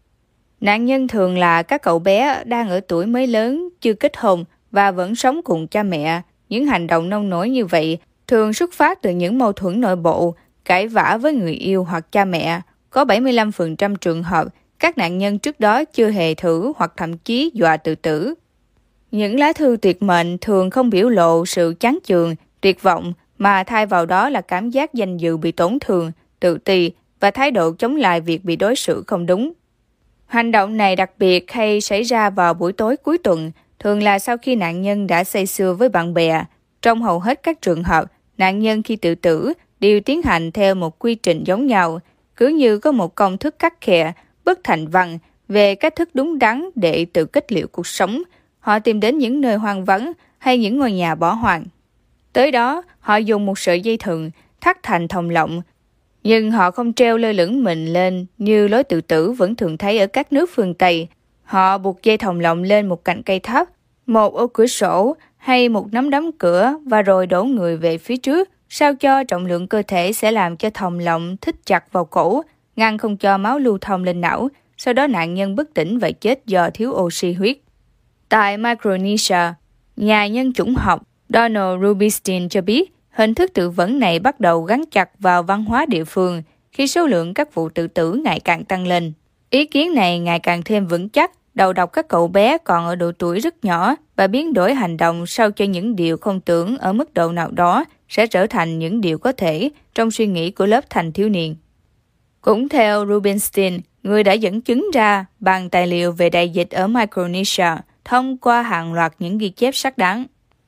Nạn nhân thường là các cậu bé đang ở tuổi mới lớn, chưa kết hôn và vẫn sống cùng cha mẹ. Những hành động nông nổi như vậy thường xuất phát từ những mâu thuẫn nội bộ, cãi vã với người yêu hoặc cha mẹ. Có bảy mươi lăm phần trăm trường hợp, các nạn nhân trước đó chưa hề thử hoặc thậm chí dọa tự tử. Những lá thư tuyệt mệnh thường không biểu lộ sự chán chường, tuyệt vọng, mà thay vào đó là cảm giác danh dự bị tổn thương, tự ti và thái độ chống lại việc bị đối xử không đúng. Hành động này đặc biệt hay xảy ra vào buổi tối cuối tuần, thường là sau khi nạn nhân đã say sưa với bạn bè. Trong hầu hết các trường hợp, nạn nhân khi tự tử đều tiến hành theo một quy trình giống nhau, cứ như có một công thức khắt khe, bất thành văn về cách thức đúng đắn để tự kết liễu cuộc sống. Họ tìm đến những nơi hoang vắng hay những ngôi nhà bỏ hoang. Tới đó, họ dùng một sợi dây thừng thắt thành thòng lọng, nhưng họ không treo lơ lửng mình lên như lối tự tử vẫn thường thấy ở các nước phương Tây. Họ buộc dây thòng lọng lên một cạnh cây thấp, một ô cửa sổ hay một nắm đấm cửa và rồi đổ người về phía trước, sao cho trọng lượng cơ thể sẽ làm cho thòng lọng thít chặt vào cổ, ngăn không cho máu lưu thông lên não. Sau đó nạn nhân bất tỉnh và chết do thiếu oxy huyết. Tại Micronesia, nhà nhân chủng học Donald Rubinstein cho biết hình thức tự vẫn này bắt đầu gắn chặt vào văn hóa địa phương khi số lượng các vụ tự tử ngày càng tăng lên. Ý kiến này ngày càng thêm vững chắc, đầu độc các cậu bé còn ở độ tuổi rất nhỏ và biến đổi hành động sao cho những điều không tưởng ở mức độ nào đó sẽ trở thành những điều có thể trong suy nghĩ của lớp thanh thiếu niên. Cũng theo Rubinstein, người đã dẫn chứng ra bằng tài liệu về đại dịch ở Micronesia thông qua hàng loạt những ghi chép xác đáng.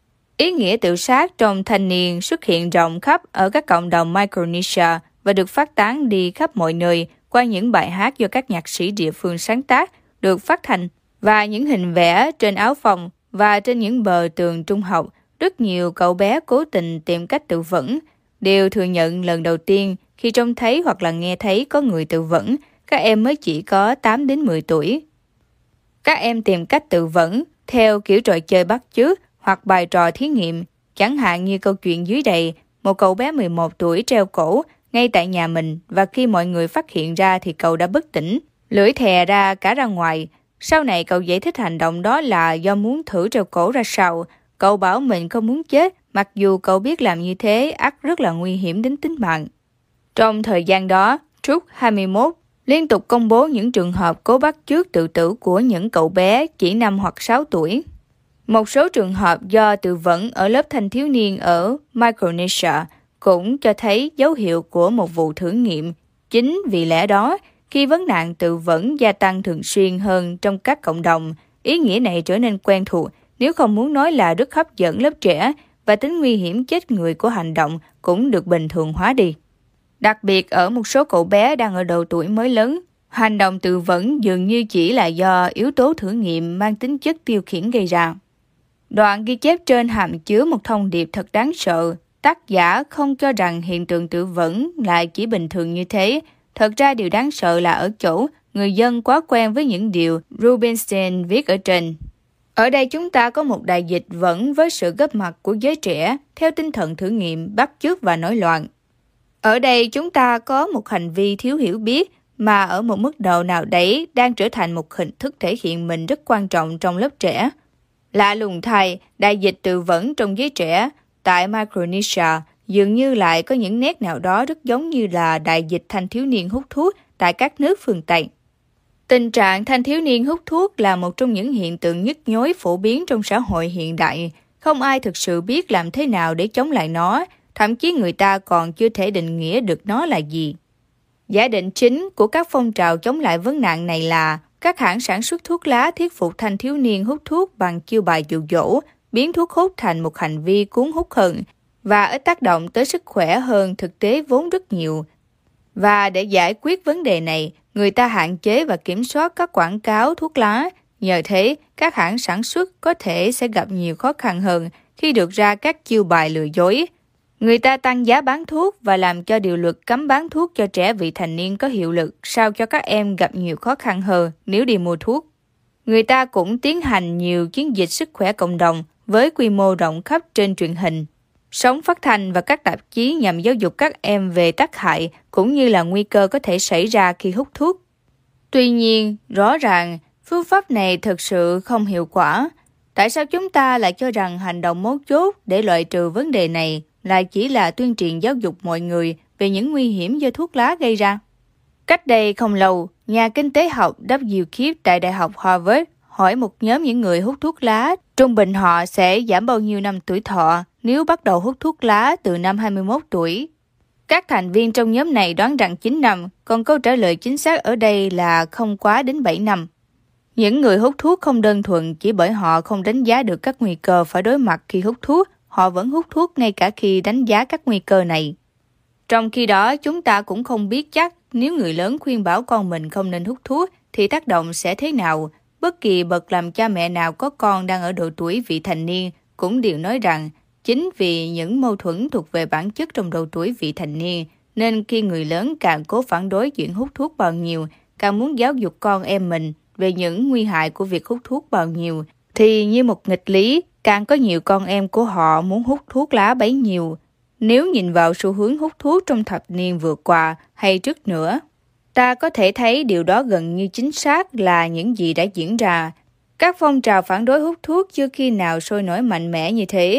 Ý nghĩa tự sát trong thanh niên xuất hiện rộng khắp ở các cộng đồng Micronesia và được phát tán đi khắp mọi nơi qua những bài hát do các nhạc sĩ địa phương sáng tác, được phát hành và những hình vẽ trên áo phông và trên những bờ tường trung học. Rất nhiều cậu bé cố tình tìm cách tự vẫn, đều thừa nhận lần đầu tiên khi trông thấy hoặc là nghe thấy có người tự vẫn, các em mới chỉ có tám đến mười tuổi. Các em tìm cách tự vẫn theo kiểu trò chơi bắt chước hoặc bài trò thí nghiệm, chẳng hạn như câu chuyện dưới đây, một cậu bé mười một tuổi treo cổ ngay tại nhà mình và khi mọi người phát hiện ra thì cậu đã bất tỉnh, lưỡi thè ra cả ra ngoài. Sau này cậu giải thích hành động đó là do muốn thử treo cổ ra sao. Cậu bảo mình không muốn chết, mặc dù cậu biết làm như thế ắt rất là nguy hiểm đến tính mạng. Trong thời gian đó, Truth hai mươi mốt liên tục công bố những trường hợp cố bắt chước tự tử của những cậu bé chỉ năm hoặc sáu tuổi. Một số trường hợp do tự vẫn ở lớp thanh thiếu niên ở Micronesia cũng cho thấy dấu hiệu của một vụ thử nghiệm. Chính vì lẽ đó, khi vấn nạn tự vẫn gia tăng thường xuyên hơn trong các cộng đồng, ý nghĩa này trở nên quen thuộc, nếu không muốn nói là rất hấp dẫn lớp trẻ, và tính nguy hiểm chết người của hành động cũng được bình thường hóa đi. Đặc biệt ở một số cậu bé đang ở độ tuổi mới lớn, hành động tự vẫn dường như chỉ là do yếu tố thử nghiệm mang tính chất tiêu khiển gây ra. Đoạn ghi chép trên hàm chứa một thông điệp thật đáng sợ. Tác giả không cho rằng hiện tượng tự vẫn lại chỉ bình thường như thế. Thật ra điều đáng sợ là ở chỗ người dân quá quen với những điều Rubinstein viết ở trên. Ở đây chúng ta có một đại dịch vẫn với sự góp mặt của giới trẻ theo tinh thần thử nghiệm, bắt chước và nổi loạn. Ở đây chúng ta có một hành vi thiếu hiểu biết mà ở một mức độ nào đấy đang trở thành một hình thức thể hiện mình rất quan trọng trong lớp trẻ. Lạ lùng thay, đại dịch tự vẫn trong giới trẻ tại Micronesia dường như lại có những nét nào đó rất giống như là đại dịch thanh thiếu niên hút thuốc tại các nước phương Tây. Tình trạng thanh thiếu niên hút thuốc là một trong những hiện tượng nhức nhối phổ biến trong xã hội hiện đại. Không ai thực sự biết làm thế nào để chống lại nó, thậm chí người ta còn chưa thể định nghĩa được nó là gì. Giả định chính của các phong trào chống lại vấn nạn này là các hãng sản xuất thuốc lá thuyết phục thanh thiếu niên hút thuốc bằng chiêu bài dụ dỗ, biến thuốc hút thành một hành vi cuốn hút hơn và ít tác động tới sức khỏe hơn thực tế vốn rất nhiều. Và để giải quyết vấn đề này, người ta hạn chế và kiểm soát các quảng cáo thuốc lá. Nhờ thế, các hãng sản xuất có thể sẽ gặp nhiều khó khăn hơn khi được ra các chiêu bài lừa dối. Người ta tăng giá bán thuốc và làm cho điều luật cấm bán thuốc cho trẻ vị thành niên có hiệu lực, sao cho các em gặp nhiều khó khăn hơn nếu đi mua thuốc. Người ta cũng tiến hành nhiều chiến dịch sức khỏe cộng đồng với quy mô rộng khắp trên truyền hình. Sóng phát thanh và các tạp chí nhằm giáo dục các em về tác hại cũng như là nguy cơ có thể xảy ra khi hút thuốc. Tuy nhiên, rõ ràng, phương pháp này thực sự không hiệu quả. Tại sao chúng ta lại cho rằng hành động mấu chốt để loại trừ vấn đề này là chỉ là tuyên truyền giáo dục mọi người về những nguy hiểm do thuốc lá gây ra? Cách đây không lâu, nhà kinh tế học W. Kipp tại Đại học Harvard hỏi một nhóm những người hút thuốc lá, trung bình họ sẽ giảm bao nhiêu năm tuổi thọ nếu bắt đầu hút thuốc lá từ năm hai mươi mốt tuổi. Các thành viên trong nhóm này đoán rằng chín năm, còn câu trả lời chính xác ở đây là không quá đến bảy năm. Những người hút thuốc không đơn thuần chỉ bởi họ không đánh giá được các nguy cơ phải đối mặt khi hút thuốc, họ vẫn hút thuốc ngay cả khi đánh giá các nguy cơ này. Trong khi đó, chúng ta cũng không biết chắc nếu người lớn khuyên bảo con mình không nên hút thuốc thì tác động sẽ thế nào. Bất kỳ bậc làm cha mẹ nào có con đang ở độ tuổi vị thành niên cũng đều nói rằng chính vì những mâu thuẫn thuộc về bản chất trong độ tuổi vị thành niên, nên khi người lớn càng cố phản đối chuyện hút thuốc bao nhiêu, càng muốn giáo dục con em mình về những nguy hại của việc hút thuốc bao nhiêu, thì như một nghịch lý, càng có nhiều con em của họ muốn hút thuốc lá bấy nhiêu. Nếu nhìn vào xu hướng hút thuốc trong thập niên vừa qua hay trước nữa, ta có thể thấy điều đó gần như chính xác là những gì đã diễn ra. Các phong trào phản đối hút thuốc chưa khi nào sôi nổi mạnh mẽ như thế.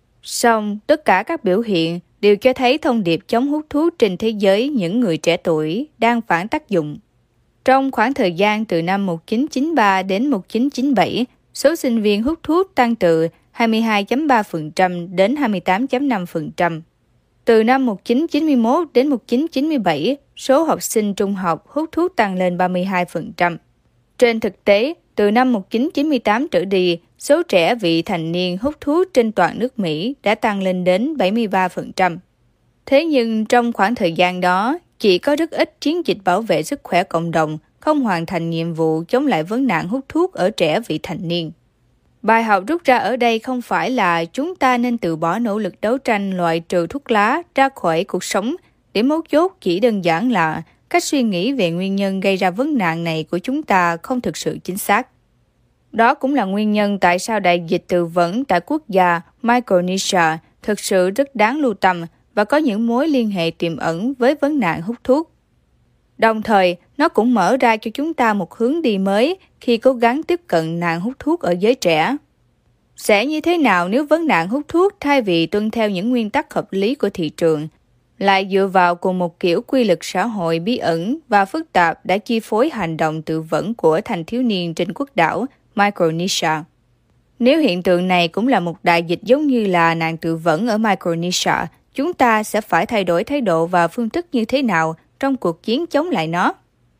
Song, tất cả các biểu hiện đều cho thấy thông điệp chống hút thuốc trên thế giới những người trẻ tuổi đang phản tác dụng. Trong khoảng thời gian từ năm một nghìn chín trăm chín mươi ba đến một nghìn chín trăm chín mươi bảy, số sinh viên hút thuốc tăng từ hai mươi hai phẩy ba phần trăm đến hai mươi tám phẩy năm phần trăm. Từ năm một nghìn chín trăm chín mươi mốt đến một nghìn chín trăm chín mươi bảy, số học sinh trung học hút thuốc tăng lên ba mươi hai phần trăm. Trên thực tế, từ năm một nghìn chín trăm chín mươi tám trở đi, số trẻ vị thành niên hút thuốc trên toàn nước Mỹ đã tăng lên đến bảy mươi ba phần trăm. Thế nhưng trong khoảng thời gian đó, chỉ có rất ít chiến dịch bảo vệ sức khỏe cộng đồng không hoàn thành nhiệm vụ chống lại vấn nạn hút thuốc ở trẻ vị thành niên. Bài học rút ra ở đây không phải là chúng ta nên từ bỏ nỗ lực đấu tranh loại trừ thuốc lá ra khỏi cuộc sống, để mấu chốt chỉ đơn giản là cách suy nghĩ về nguyên nhân gây ra vấn nạn này của chúng ta không thực sự chính xác. Đó cũng là nguyên nhân tại sao đại dịch tự vẫn tại quốc gia Micronesia thực sự rất đáng lưu tâm và có những mối liên hệ tiềm ẩn với vấn nạn hút thuốc. Đồng thời, nó cũng mở ra cho chúng ta một hướng đi mới khi cố gắng tiếp cận nạn hút thuốc ở giới trẻ. Sẽ như thế nào nếu vấn nạn hút thuốc thay vì tuân theo những nguyên tắc hợp lý của thị trường, lại dựa vào cùng một kiểu quy luật xã hội bí ẩn và phức tạp đã chi phối hành động tự vẫn của thanh thiếu niên trên quốc đảo Micronesia? Nếu hiện tượng này cũng là một đại dịch giống như là nạn tự vẫn ở Micronesia, chúng ta sẽ phải thay đổi thái độ và phương thức như thế nào trong cuộc chiến chống lại nó?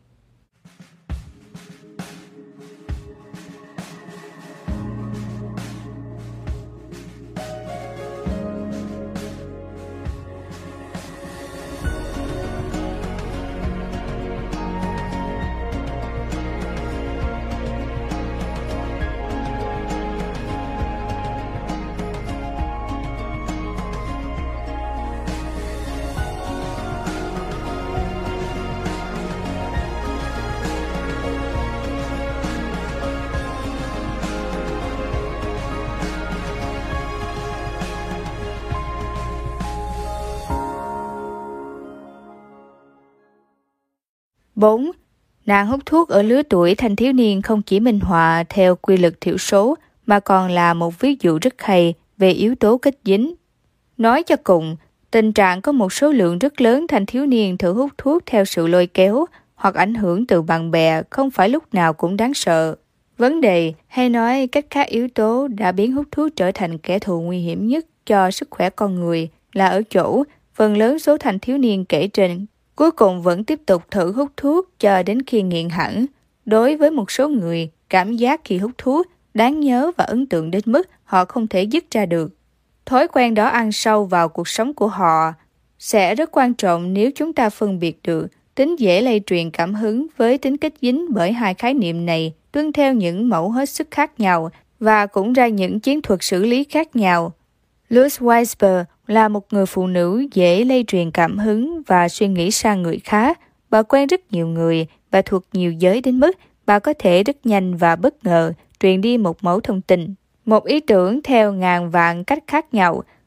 bốn. Nạn hút thuốc ở lứa tuổi thanh thiếu niên không chỉ minh họa theo quy luật thiểu số mà còn là một ví dụ rất hay về yếu tố kết dính. Nói cho cùng, tình trạng có một số lượng rất lớn thanh thiếu niên thử hút thuốc theo sự lôi kéo hoặc ảnh hưởng từ bạn bè không phải lúc nào cũng đáng sợ. Vấn đề, hay nói cách khác yếu tố đã biến hút thuốc trở thành kẻ thù nguy hiểm nhất cho sức khỏe con người là ở chỗ phần lớn số thanh thiếu niên kể trên cuối cùng vẫn tiếp tục thử hút thuốc cho đến khi nghiện hẳn. Đối với một số người, cảm giác khi hút thuốc đáng nhớ và ấn tượng đến mức họ không thể dứt ra được. Thói quen đó ăn sâu vào cuộc sống của họ. Sẽ rất quan trọng nếu chúng ta phân biệt được tính dễ lây truyền cảm hứng với tính kết dính, bởi hai khái niệm này tuân theo những mẫu hết sức khác nhau và cũng ra những chiến thuật xử lý khác nhau. Louise Weisberg là một người phụ nữ dễ lây truyền cảm hứng và suy nghĩ sang người khác. Bà quen rất nhiều người và thuộc nhiều giới đến mức bà có thể rất nhanh và bất ngờ truyền đi một mẫu thông tin, một ý tưởng theo ngàn vạn cách khác nhau.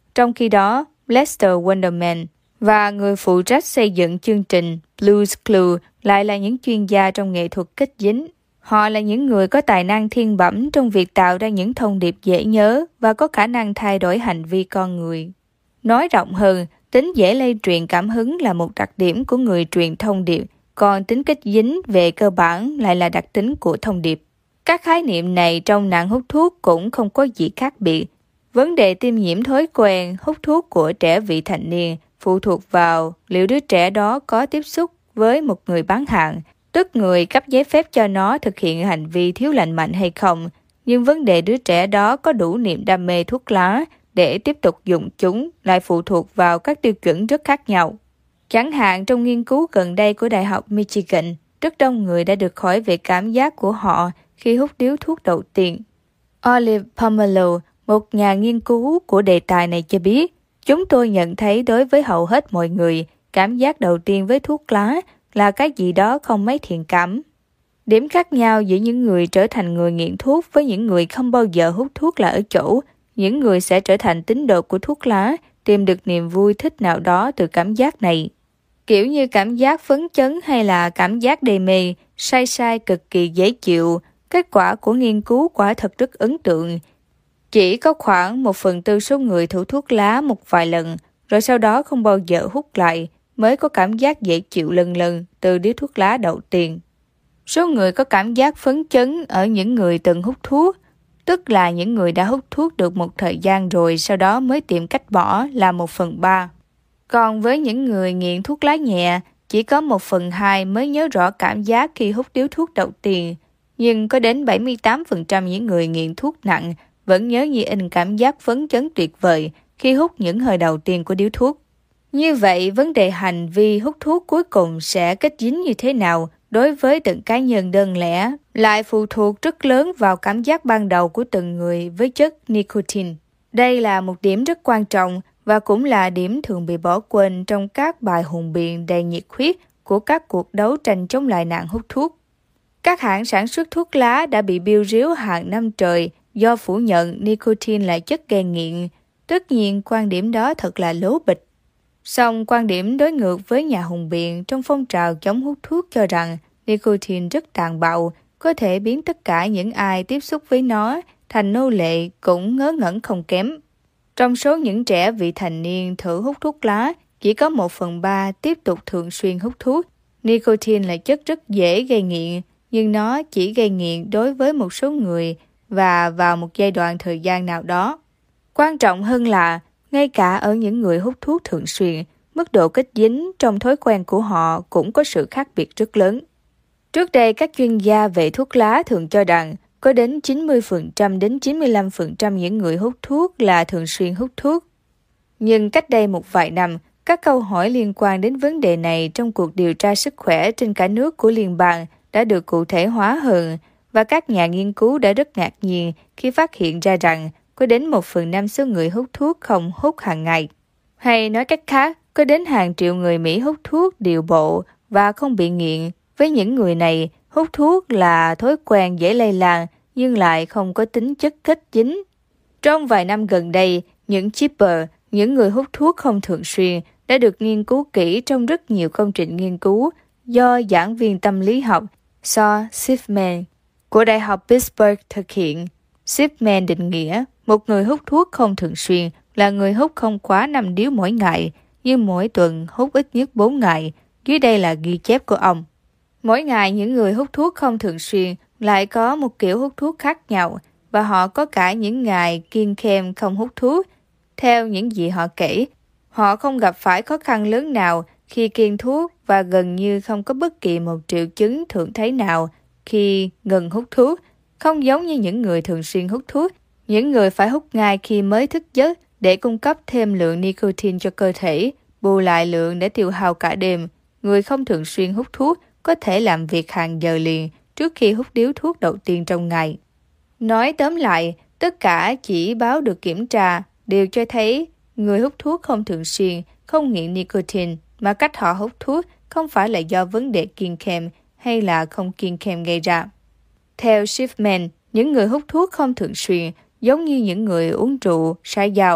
Trong khi đó, Lester Wonderman và người phụ trách xây dựng chương trình Blue's Clues lại là những chuyên gia trong nghệ thuật kết dính. Họ là những người có tài năng thiên bẩm trong việc tạo ra những thông điệp dễ nhớ và có khả năng thay đổi hành vi con người. Nói rộng hơn, tính dễ lây truyền cảm hứng là một đặc điểm của người truyền thông điệp, còn tính kết dính về cơ bản lại là đặc tính của thông điệp. Các khái niệm này trong nạn hút thuốc cũng không có gì khác biệt. Vấn đề tiêm nhiễm thói quen hút thuốc của trẻ vị thành niên phụ thuộc vào liệu đứa trẻ đó có tiếp xúc với một người bán hàng, tức người cấp giấy phép cho nó thực hiện hành vi thiếu lành mạnh hay không. Nhưng vấn đề đứa trẻ đó có đủ niềm đam mê thuốc lá để tiếp tục dùng chúng lại phụ thuộc vào các tiêu chuẩn rất khác nhau. Chẳng hạn trong nghiên cứu gần đây của Đại học Michigan, rất đông người đã được khỏi về cảm giác của họ khi hút điếu thuốc đầu tiên. Olive Pomelo, một nhà nghiên cứu của đề tài này cho biết, chúng tôi nhận thấy đối với hầu hết mọi người, cảm giác đầu tiên với thuốc lá là cái gì đó không mấy thiện cảm. Điểm khác nhau giữa những người trở thành người nghiện thuốc với những người không bao giờ hút thuốc là ở chỗ, những người sẽ trở thành tín đồ của thuốc lá, tìm được niềm vui thích nào đó từ cảm giác này. Kiểu như cảm giác phấn chấn hay là cảm giác đầy mê, say say cực kỳ dễ chịu. Kết quả của nghiên cứu quả thật rất ấn tượng. Chỉ có khoảng một phần tư số người thử thuốc lá một vài lần, rồi sau đó không bao giờ hút lại, mới có cảm giác dễ chịu lần lần từ điếu thuốc lá đầu tiên. Số người có cảm giác phấn chấn ở những người từng hút thuốc, tức là những người đã hút thuốc được một thời gian rồi sau đó mới tìm cách bỏ là một phần ba. Còn với những người nghiện thuốc lá nhẹ, chỉ có một phần hai mới nhớ rõ cảm giác khi hút điếu thuốc đầu tiên. Nhưng có đến bảy mươi tám phần trăm những người nghiện thuốc nặng vẫn nhớ như in cảm giác phấn chấn tuyệt vời khi hút những hơi đầu tiên của điếu thuốc. Như vậy, vấn đề hành vi hút thuốc cuối cùng sẽ kết dính như thế nào đối với từng cá nhân đơn lẻ lại phụ thuộc rất lớn vào cảm giác ban đầu của từng người với chất nicotine. Đây là một điểm rất quan trọng và cũng là điểm thường bị bỏ quên trong các bài hùng biện đầy nhiệt huyết của các cuộc đấu tranh chống lại nạn hút thuốc. Các hãng sản xuất thuốc lá đã bị biêu riếu hàng năm trời do phủ nhận nicotine là chất gây nghiện. Tất nhiên, quan điểm đó thật là lố bịch. Song quan điểm đối ngược với nhà hùng biện trong phong trào chống hút thuốc cho rằng nicotine rất tàn bạo, có thể biến tất cả những ai tiếp xúc với nó thành nô lệ cũng ngớ ngẩn không kém. Trong số những trẻ vị thành niên thử hút thuốc lá, chỉ có một phần ba tiếp tục thường xuyên hút thuốc. Nicotine là chất rất dễ gây nghiện, nhưng nó chỉ gây nghiện đối với một số người và vào một giai đoạn thời gian nào đó. Quan trọng hơn là, ngay cả ở những người hút thuốc thường xuyên, mức độ kết dính trong thói quen của họ cũng có sự khác biệt rất lớn. Trước đây, các chuyên gia về thuốc lá thường cho rằng có đến chín mươi phần trăm đến chín mươi lăm phần trăm những người hút thuốc là thường xuyên hút thuốc. Nhưng cách đây một vài năm, các câu hỏi liên quan đến vấn đề này trong cuộc điều tra sức khỏe trên cả nước của liên bang đã được cụ thể hóa hơn, và các nhà nghiên cứu đã rất ngạc nhiên khi phát hiện ra rằng có đến một phần năm số người hút thuốc không hút hàng ngày. Hay nói cách khác, có đến hàng triệu người Mỹ hút thuốc điều bộ và không bị nghiện. Với những người này, hút thuốc là thói quen dễ lây lan nhưng lại không có tính chất kết dính. Trong vài năm gần đây, những shipper, những người hút thuốc không thường xuyên, đã được nghiên cứu kỹ trong rất nhiều công trình nghiên cứu do giảng viên tâm lý học Saul Shipman của Đại học Pittsburgh thực hiện. Shipman định nghĩa một người hút thuốc không thường xuyên là người hút không quá năm điếu mỗi ngày, nhưng mỗi tuần hút ít nhất bốn ngày. Dưới đây là ghi chép của ông. Mỗi ngày những người hút thuốc không thường xuyên lại có một kiểu hút thuốc khác nhau, và họ có cả những ngày kiêng khem không hút thuốc. Theo những gì họ kể, họ không gặp phải khó khăn lớn nào khi kiêng thuốc và gần như không có bất kỳ một triệu chứng thường thấy nào khi ngừng hút thuốc. Không giống như những người thường xuyên hút thuốc, những người phải hút ngay khi mới thức giấc để cung cấp thêm lượng nicotine cho cơ thể, bù lại lượng để tiêu hao cả đêm. Người không thường xuyên hút thuốc có thể làm việc hàng giờ liền trước khi hút điếu thuốc đầu tiên trong ngày. Nói tóm lại, tất cả chỉ báo được kiểm tra đều cho thấy người hút thuốc không thường xuyên không nghiện nicotine, mà cách họ hút thuốc không phải là do vấn đề kiêng khem hay là không kiêng khem gây ra. Theo Shipman, những người hút thuốc không thường xuyên giống như những người uống rượu, say giàu,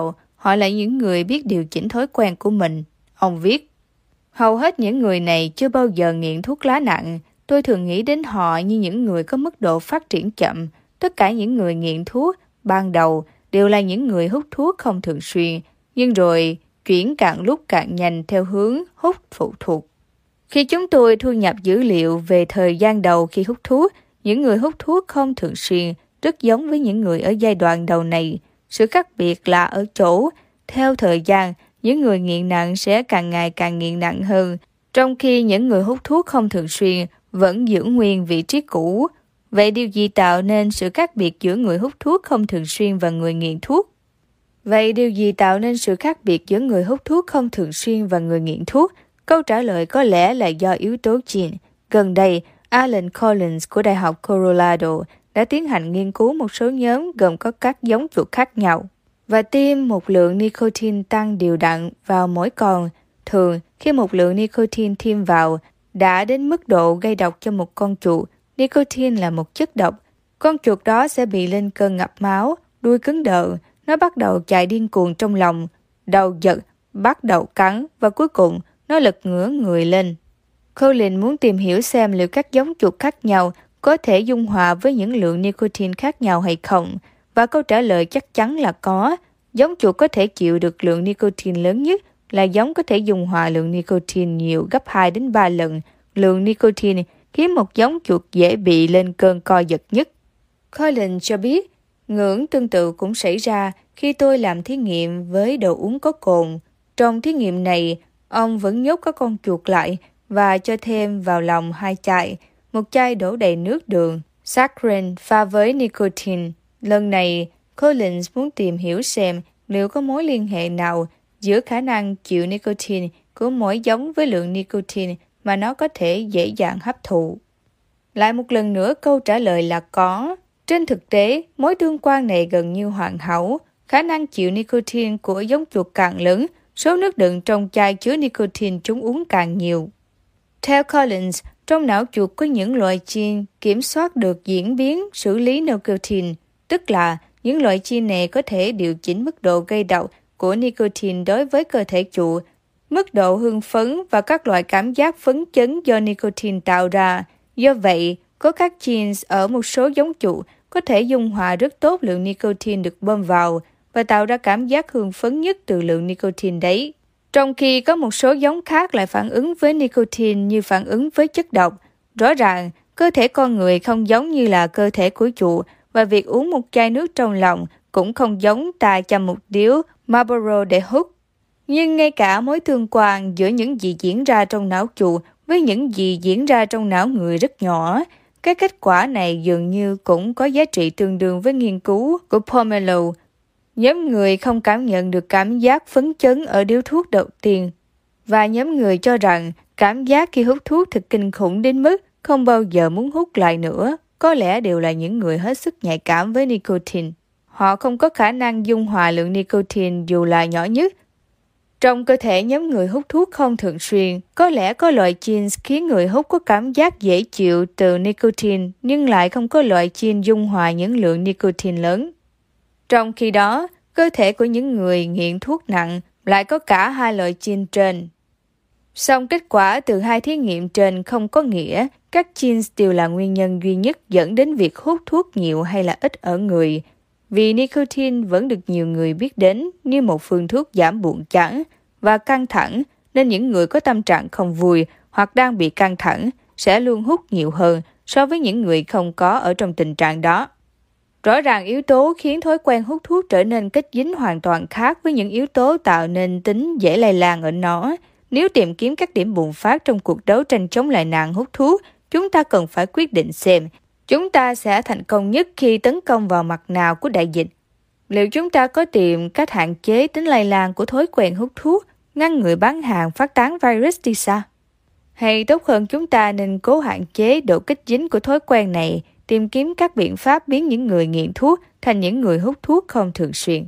Họ là những người biết điều chỉnh thói quen của mình. Ông viết, hầu hết những người này chưa bao giờ nghiện thuốc lá nặng. Tôi thường nghĩ đến họ như những người có mức độ phát triển chậm. Tất cả những người nghiện thuốc ban đầu đều là những người hút thuốc không thường xuyên, nhưng rồi chuyển càng lúc càng nhanh theo hướng hút phụ thuộc. Khi chúng tôi thu nhập dữ liệu về thời gian đầu khi hút thuốc, những người hút thuốc không thường xuyên rất giống với những người ở giai đoạn đầu này. Sự khác biệt là ở chỗ, theo thời gian, những người nghiện nặng sẽ càng ngày càng nghiện nặng hơn, trong khi những người hút thuốc không thường xuyên vẫn giữ nguyên vị trí cũ. Vậy điều gì tạo nên sự khác biệt giữa người hút thuốc không thường xuyên và người nghiện thuốc? Vậy điều gì tạo nên sự khác biệt giữa người hút thuốc không thường xuyên và người nghiện thuốc? Câu trả lời có lẽ là do yếu tố gene. Gần đây, Alan Collins của Đại học Colorado đã tiến hành nghiên cứu một số nhóm gồm có các giống chuột khác nhau và tiêm một lượng nicotine tăng đều đặn vào mỗi con. Thường, khi một lượng nicotine tiêm vào đã đến mức độ gây độc cho một con chuột, nicotine là một chất độc. Con chuột đó sẽ bị lên cơn ngập máu, đuôi cứng đờ, nó bắt đầu chạy điên cuồng trong lòng, đầu giật, bắt đầu cắn và cuối cùng nó lật ngửa người lên. Colin muốn tìm hiểu xem liệu các giống chuột khác nhau có thể dung hòa với những lượng nicotine khác nhau hay không, và câu trả lời chắc chắn là có. Giống chuột có thể chịu được lượng nicotine lớn nhất là giống có thể dung hòa lượng nicotine nhiều gấp hai đến ba lần lượng nicotine, khiến một giống chuột dễ bị lên cơn co giật nhất. Colin cho biết, ngưỡng tương tự cũng xảy ra khi tôi làm thí nghiệm với đồ uống có cồn. Trong thí nghiệm này, ông vẫn nhốt các con chuột lại và cho thêm vào lòng hai chai, một chai đổ đầy nước đường, saccharin pha với nicotine. Lần này, Collins muốn tìm hiểu xem liệu có mối liên hệ nào giữa khả năng chịu nicotine của mỗi giống với lượng nicotine mà nó có thể dễ dàng hấp thụ. Lại một lần nữa, câu trả lời là có. Trên thực tế, mối tương quan này gần như hoàn hảo. Khả năng chịu nicotine của giống chuột càng lớn, số nước đựng trong chai chứa nicotine chúng uống càng nhiều. Theo Collins, trong não chuột có những loại gene kiểm soát được diễn biến xử lý nicotine, tức là những loại gene này có thể điều chỉnh mức độ gây độc của nicotine đối với cơ thể chuột, mức độ hưng phấn và các loại cảm giác phấn chấn do nicotine tạo ra. Do vậy, có các genes ở một số giống chuột có thể dung hòa rất tốt lượng nicotine được bơm vào và tạo ra cảm giác hưng phấn nhất từ lượng nicotine đấy. Trong khi có một số giống khác lại phản ứng với nicotine như phản ứng với chất độc. Rõ ràng, cơ thể con người không giống như là cơ thể của chuột, và việc uống một chai nước trong lòng cũng không giống ta chăm một điếu Marlboro để hút. Nhưng ngay cả mối tương quan giữa những gì diễn ra trong não chuột với những gì diễn ra trong não người rất nhỏ. Các kết quả này dường như cũng có giá trị tương đương với nghiên cứu của Pomelo. Nhóm người không cảm nhận được cảm giác phấn chấn ở điếu thuốc đầu tiên, và nhóm người cho rằng cảm giác khi hút thuốc thật kinh khủng đến mức không bao giờ muốn hút lại nữa. Có lẽ đều là những người hết sức nhạy cảm với nicotine. Họ không có khả năng dung hòa lượng nicotine dù là nhỏ nhất. Trong cơ thể nhóm người hút thuốc không thường xuyên, có lẽ có loại genes khiến người hút có cảm giác dễ chịu từ nicotine, nhưng lại không có loại gene dung hòa những lượng nicotine lớn. Trong khi đó, cơ thể của những người nghiện thuốc nặng lại có cả hai loại gene trên. Song kết quả từ hai thí nghiệm trên không có nghĩa các genes đều là nguyên nhân duy nhất dẫn đến việc hút thuốc nhiều hay là ít ở người. Vì nicotine vẫn được nhiều người biết đến như một phương thuốc giảm buồn chán và căng thẳng, nên những người có tâm trạng không vui hoặc đang bị căng thẳng sẽ luôn hút nhiều hơn so với những người không có ở trong tình trạng đó. Rõ ràng yếu tố khiến thói quen hút thuốc trở nên kết dính hoàn toàn khác với những yếu tố tạo nên tính dễ lây lan ở nó. Nếu tìm kiếm các điểm bùng phát trong cuộc đấu tranh chống lại nạn hút thuốc, chúng ta cần phải quyết định xem chúng ta sẽ thành công nhất khi tấn công vào mặt nào của đại dịch. Liệu chúng ta có tìm cách hạn chế tính lây lan của thói quen hút thuốc, ngăn người bán hàng phát tán virus đi sao? Hay tốt hơn chúng ta nên cố hạn chế độ kết dính của thói quen này, tìm kiếm các biện pháp biến những người nghiện thuốc thành những người hút thuốc không thường xuyên.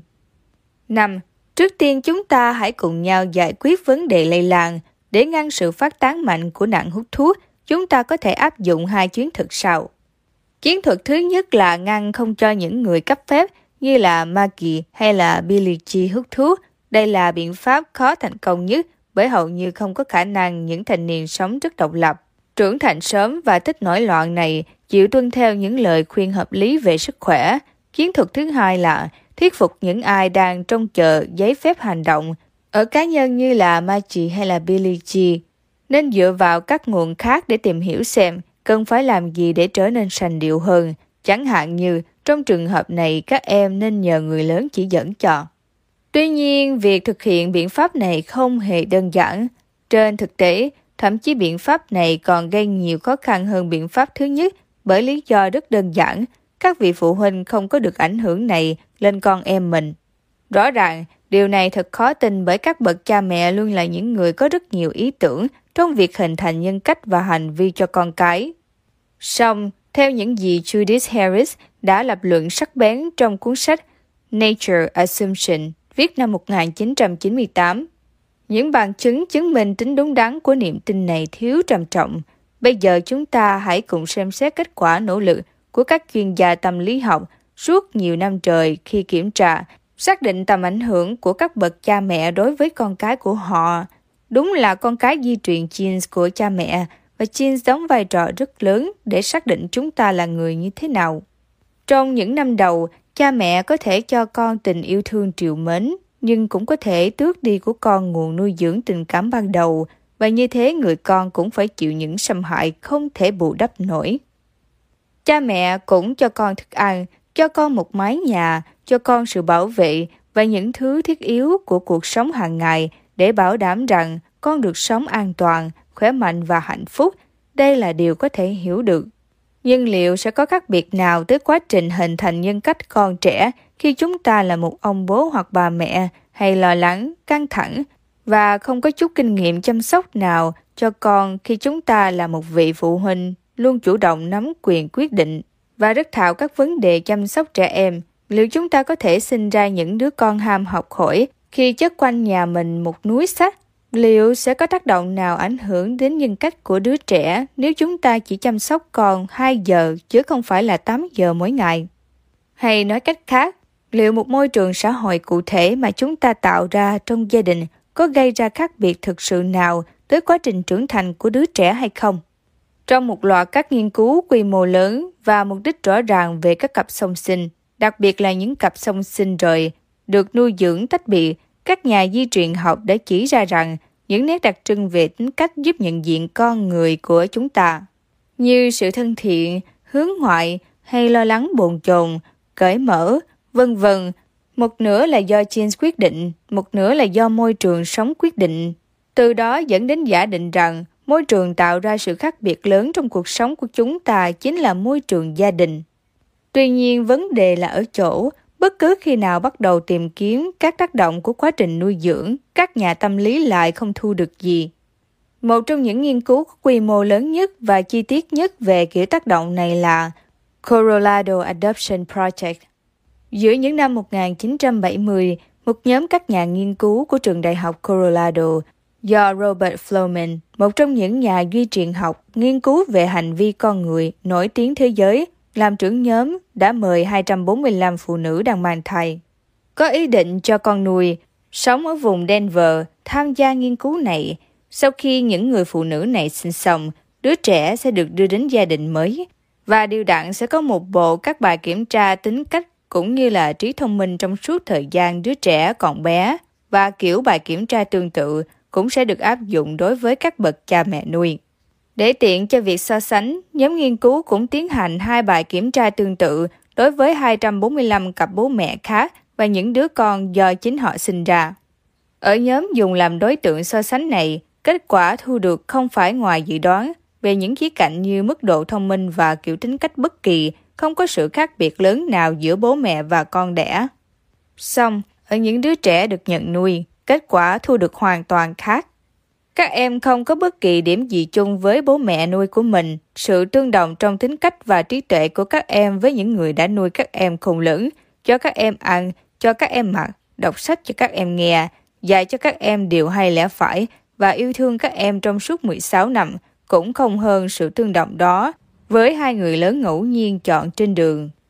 năm. Trước tiên chúng ta hãy cùng nhau giải quyết vấn đề lây lan. Để ngăn sự phát tán mạnh của nạn hút thuốc, chúng ta có thể áp dụng hai chiến thuật sau. Chiến thuật thứ nhất là ngăn không cho những người cấp phép như là Maggie hay là Billie Jean hút thuốc. Đây là biện pháp khó thành công nhất bởi hầu như không có khả năng những thanh niên sống rất độc lập, trưởng thành sớm và thích nổi loạn này chịu tuân theo những lời khuyên hợp lý về sức khỏe. Chiến thuật thứ hai là thuyết phục những ai đang trông chờ giấy phép hành động. Ở cá nhân như là Maggie hay là Billie Jean, nên dựa vào các nguồn khác để tìm hiểu xem cần phải làm gì để trở nên sành điệu hơn. Chẳng hạn như trong trường hợp này các em nên nhờ người lớn chỉ dẫn cho. Tuy nhiên, việc thực hiện biện pháp này không hề đơn giản. Trên thực tế, thậm chí biện pháp này còn gây nhiều khó khăn hơn biện pháp thứ nhất bởi lý do rất đơn giản. Các vị phụ huynh không có được ảnh hưởng này lên con em mình. Rõ ràng, điều này thật khó tin bởi các bậc cha mẹ luôn là những người có rất nhiều ý tưởng trong việc hình thành nhân cách và hành vi cho con cái. Song, theo những gì Judith Harris đã lập luận sắc bén trong cuốn sách Nature Assumption, viết năm một nghìn chín trăm chín mươi tám, những bằng chứng chứng minh tính đúng đắn của niềm tin này thiếu trầm trọng. Bây giờ chúng ta hãy cùng xem xét kết quả nỗ lực của các chuyên gia tâm lý học suốt nhiều năm trời khi kiểm tra, xác định tầm ảnh hưởng của các bậc cha mẹ đối với con cái của họ. Đúng là con cái di truyền genes của cha mẹ, và genes đóng vai trò rất lớn để xác định chúng ta là người như thế nào. Trong những năm đầu, cha mẹ có thể cho con tình yêu thương trìu mến, nhưng cũng có thể tước đi của con nguồn nuôi dưỡng tình cảm ban đầu, và như thế người con cũng phải chịu những xâm hại không thể bù đắp nổi. Cha mẹ cũng cho con thức ăn, cho con một mái nhà, cho con sự bảo vệ và những thứ thiết yếu của cuộc sống hàng ngày để bảo đảm rằng con được sống an toàn, khỏe mạnh và hạnh phúc. Đây là điều có thể hiểu được. Nhưng liệu sẽ có khác biệt nào tới quá trình hình thành nhân cách con trẻ khi chúng ta là một ông bố hoặc bà mẹ hay lo lắng, căng thẳng và không có chút kinh nghiệm chăm sóc nào cho con khi chúng ta là một vị phụ huynh luôn chủ động nắm quyền quyết định và rất thạo các vấn đề chăm sóc trẻ em? Liệu chúng ta có thể sinh ra những đứa con ham học hỏi khi chất quanh nhà mình một núi sách? Liệu sẽ có tác động nào ảnh hưởng đến nhân cách của đứa trẻ nếu chúng ta chỉ chăm sóc con hai giờ chứ không phải là tám giờ mỗi ngày? Hay nói cách khác, liệu một môi trường xã hội cụ thể mà chúng ta tạo ra trong gia đình có gây ra khác biệt thực sự nào tới quá trình trưởng thành của đứa trẻ hay không? Trong một loạt các nghiên cứu quy mô lớn và mục đích rõ ràng về các cặp song sinh, đặc biệt là những cặp song sinh rời, được nuôi dưỡng tách biệt, các nhà di truyền học đã chỉ ra rằng những nét đặc trưng về tính cách giúp nhận diện con người của chúng ta, như sự thân thiện, hướng ngoại hay lo lắng bồn chồn, cởi mở, vân vân, một nửa là do genes quyết định, một nửa là do môi trường sống quyết định. Từ đó dẫn đến giả định rằng môi trường tạo ra sự khác biệt lớn trong cuộc sống của chúng ta chính là môi trường gia đình. Tuy nhiên, vấn đề là ở chỗ, bất cứ khi nào bắt đầu tìm kiếm các tác động của quá trình nuôi dưỡng, các nhà tâm lý lại không thu được gì. Một trong những nghiên cứu có quy mô lớn nhất và chi tiết nhất về kiểu tác động này là Colorado Adoption Project. Giữa những năm một nghìn chín trăm bảy mươi, một nhóm các nhà nghiên cứu của trường đại học Colorado do Robert Floman, một trong những nhà duy truyền học nghiên cứu về hành vi con người nổi tiếng thế giới, làm trưởng nhóm, đã mời hai trăm bốn mươi lăm phụ nữ đang mang thai, có ý định cho con nuôi, sống ở vùng Denver, tham gia nghiên cứu này. Sau khi những người phụ nữ này sinh xong, đứa trẻ sẽ được đưa đến gia đình mới, và điều đặn sẽ có một bộ các bài kiểm tra tính cách cũng như là trí thông minh trong suốt thời gian đứa trẻ còn bé, và kiểu bài kiểm tra tương tự cũng sẽ được áp dụng đối với các bậc cha mẹ nuôi. Để tiện cho việc so sánh, nhóm nghiên cứu cũng tiến hành hai bài kiểm tra tương tự đối với hai trăm bốn mươi lăm cặp bố mẹ khác và những đứa con do chính họ sinh ra. Ở nhóm dùng làm đối tượng so sánh này, kết quả thu được không phải ngoài dự đoán về những khía cạnh như mức độ thông minh và kiểu tính cách bất kỳ, không có sự khác biệt lớn nào giữa bố mẹ và con đẻ. Song, ở những đứa trẻ được nhận nuôi, kết quả thu được hoàn toàn khác. Các em không có bất kỳ điểm gì chung với bố mẹ nuôi của mình. Sự tương đồng trong tính cách và trí tuệ của các em với những người đã nuôi các em khôn lớn, cho các em ăn, cho các em mặc, đọc sách cho các em nghe, dạy cho các em điều hay lẽ phải và yêu thương các em trong suốt mười sáu năm, cũng không hơn sự tương đồng đó với hai người lớn ngẫu nhiên chọn trên đường.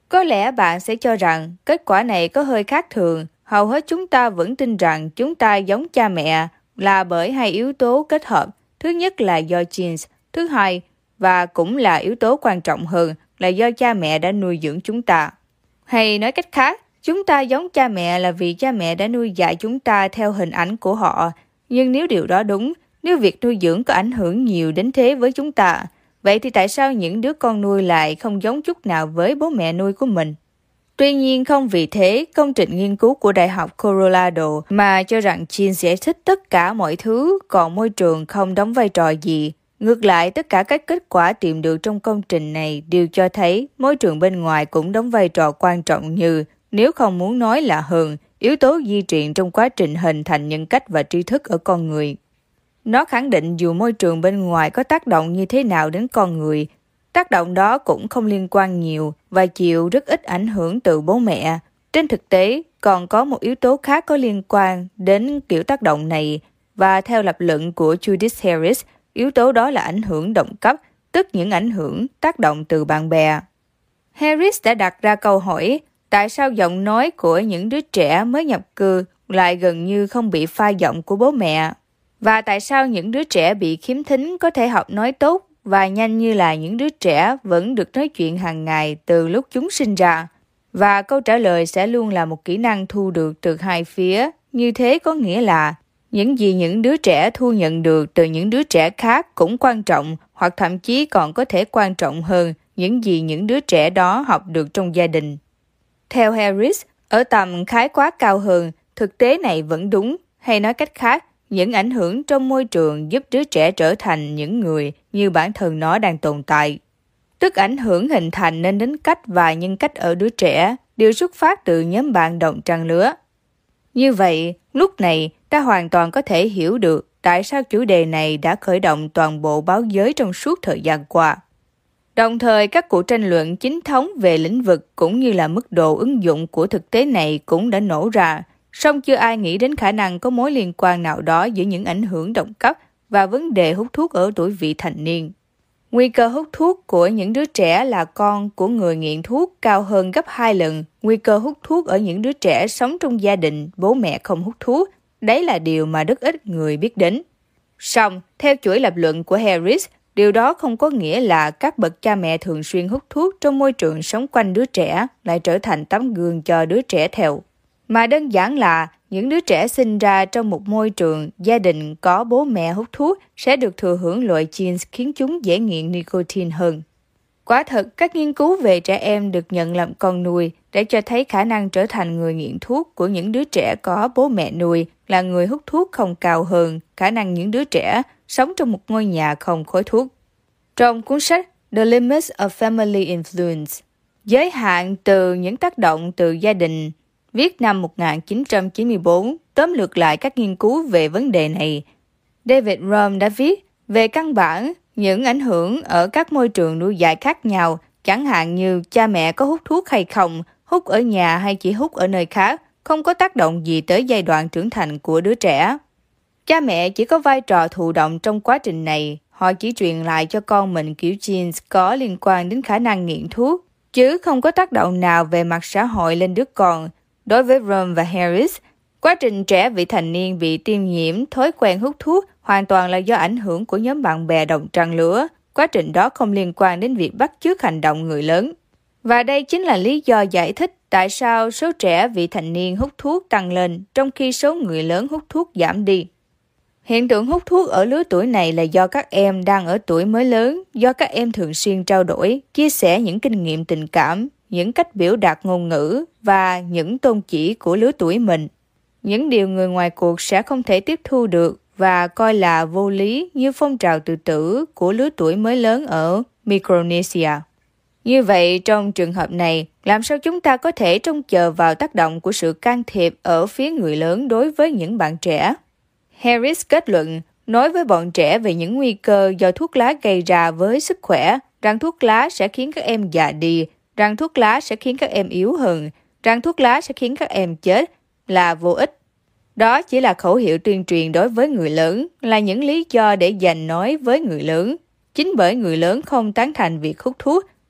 Có lẽ bạn sẽ cho rằng kết quả này có hơi khác thường. Hầu hết chúng ta vẫn tin rằng chúng ta giống cha mẹ là bởi hai yếu tố kết hợp. Thứ nhất là do genes, thứ hai và cũng là yếu tố quan trọng hơn là do cha mẹ đã nuôi dưỡng chúng ta. Hay nói cách khác, chúng ta giống cha mẹ là vì cha mẹ đã nuôi dạy chúng ta theo hình ảnh của họ. Nhưng nếu điều đó đúng, nếu việc nuôi dưỡng có ảnh hưởng nhiều đến thế với chúng ta, vậy thì tại sao những đứa con nuôi lại không giống chút nào với bố mẹ nuôi của mình? Tuy nhiên, không vì thế, công trình nghiên cứu của Đại học Colorado mà cho rằng genes giải thích tất cả mọi thứ, còn môi trường không đóng vai trò gì. Ngược lại, tất cả các kết quả tìm được trong công trình này đều cho thấy môi trường bên ngoài cũng đóng vai trò quan trọng như, nếu không muốn nói là hơn, yếu tố di truyền trong quá trình hình thành nhân cách và tri thức ở con người. Nó khẳng định dù môi trường bên ngoài có tác động như thế nào đến con người, tác động đó cũng không liên quan nhiều và chịu rất ít ảnh hưởng từ bố mẹ. Trên thực tế, còn có một yếu tố khác có liên quan đến kiểu tác động này, và theo lập luận của Judith Harris, yếu tố đó là ảnh hưởng động cấp, tức những ảnh hưởng tác động từ bạn bè. Harris đã đặt ra câu hỏi, tại sao giọng nói của những đứa trẻ mới nhập cư lại gần như không bị pha giọng của bố mẹ? Và tại sao những đứa trẻ bị khiếm thính có thể học nói tốt và nhanh như là những đứa trẻ vẫn được nói chuyện hàng ngày từ lúc chúng sinh ra? Và câu trả lời sẽ luôn là một kỹ năng thu được từ hai phía. Như thế có nghĩa là những gì những đứa trẻ thu nhận được từ những đứa trẻ khác cũng quan trọng, hoặc thậm chí còn có thể quan trọng hơn những gì những đứa trẻ đó học được trong gia đình. Theo Harris, ở tầm khái quát cao hơn, thực tế này vẫn đúng, hay nói cách khác, những ảnh hưởng trong môi trường giúp đứa trẻ trở thành những người như bản thân nó đang tồn tại. Tức ảnh hưởng hình thành nên tính cách và nhân cách ở đứa trẻ đều xuất phát từ nhóm bạn đồng trang lứa. Như vậy, lúc này ta hoàn toàn có thể hiểu được tại sao chủ đề này đã khởi động toàn bộ báo giới trong suốt thời gian qua. Đồng thời, các cuộc tranh luận chính thống về lĩnh vực cũng như là mức độ ứng dụng của thực tế này cũng đã nổ ra, song chưa ai nghĩ đến khả năng có mối liên quan nào đó giữa những ảnh hưởng động cấp và vấn đề hút thuốc ở tuổi vị thành niên. Nguy cơ hút thuốc của những đứa trẻ là con của người nghiện thuốc cao hơn gấp hai lần nguy cơ hút thuốc ở những đứa trẻ sống trong gia đình bố mẹ không hút thuốc. Đấy là điều mà rất ít người biết đến. Song, theo chuỗi lập luận của Harris, điều đó không có nghĩa là các bậc cha mẹ thường xuyên hút thuốc trong môi trường sống quanh đứa trẻ lại trở thành tấm gương cho đứa trẻ theo. Mà đơn giản là những đứa trẻ sinh ra trong một môi trường gia đình có bố mẹ hút thuốc sẽ được thừa hưởng loại genes khiến chúng dễ nghiện nicotine hơn. Quả thật, các nghiên cứu về trẻ em được nhận làm con nuôi để cho thấy khả năng trở thành người nghiện thuốc của những đứa trẻ có bố mẹ nuôi là người hút thuốc không cao hơn khả năng những đứa trẻ sống trong một ngôi nhà không khói thuốc. Trong cuốn sách The Limits of Family Influence, giới hạn từ những tác động từ gia đình, viết năm một nghìn chín trăm chín mươi tư, tóm lược lại các nghiên cứu về vấn đề này. David Rom đã viết, về căn bản, những ảnh hưởng ở các môi trường nuôi dạy khác nhau, chẳng hạn như cha mẹ có hút thuốc hay không, hút ở nhà hay chỉ hút ở nơi khác, không có tác động gì tới giai đoạn trưởng thành của đứa trẻ. Cha mẹ chỉ có vai trò thụ động trong quá trình này, họ chỉ truyền lại cho con mình kiểu genes có liên quan đến khả năng nghiện thuốc, chứ không có tác động nào về mặt xã hội lên đứa con. Đối với Rom và Harris, quá trình trẻ vị thành niên bị tiêm nhiễm thói quen hút thuốc hoàn toàn là do ảnh hưởng của nhóm bạn bè đồng trang lứa. Quá trình đó không liên quan đến việc bắt chước hành động người lớn. Và đây chính là lý do giải thích tại sao số trẻ vị thành niên hút thuốc tăng lên trong khi số người lớn hút thuốc giảm đi. Hiện tượng hút thuốc ở lứa tuổi này là do các em đang ở tuổi mới lớn, do các em thường xuyên trao đổi, chia sẻ những kinh nghiệm tình cảm, những cách biểu đạt ngôn ngữ và những tôn chỉ của lứa tuổi mình. Những điều người ngoài cuộc sẽ không thể tiếp thu được và coi là vô lý như phong trào tự tử của lứa tuổi mới lớn ở Micronesia. Như vậy, trong trường hợp này, làm sao chúng ta có thể trông chờ vào tác động của sự can thiệp ở phía người lớn đối với những bạn trẻ? Harris kết luận, nói với bọn trẻ về những nguy cơ do thuốc lá gây ra với sức khỏe, rằng thuốc lá sẽ khiến các em già đi, rằng thuốc lá sẽ khiến các em yếu hơn, rằng thuốc lá sẽ khiến các em chết, là vô ích. Đó chỉ là khẩu hiệu tuyên truyền đối với người lớn, là những lý do để dành nói với người lớn. Chính bởi người lớn không tán thành việc hút thuốc,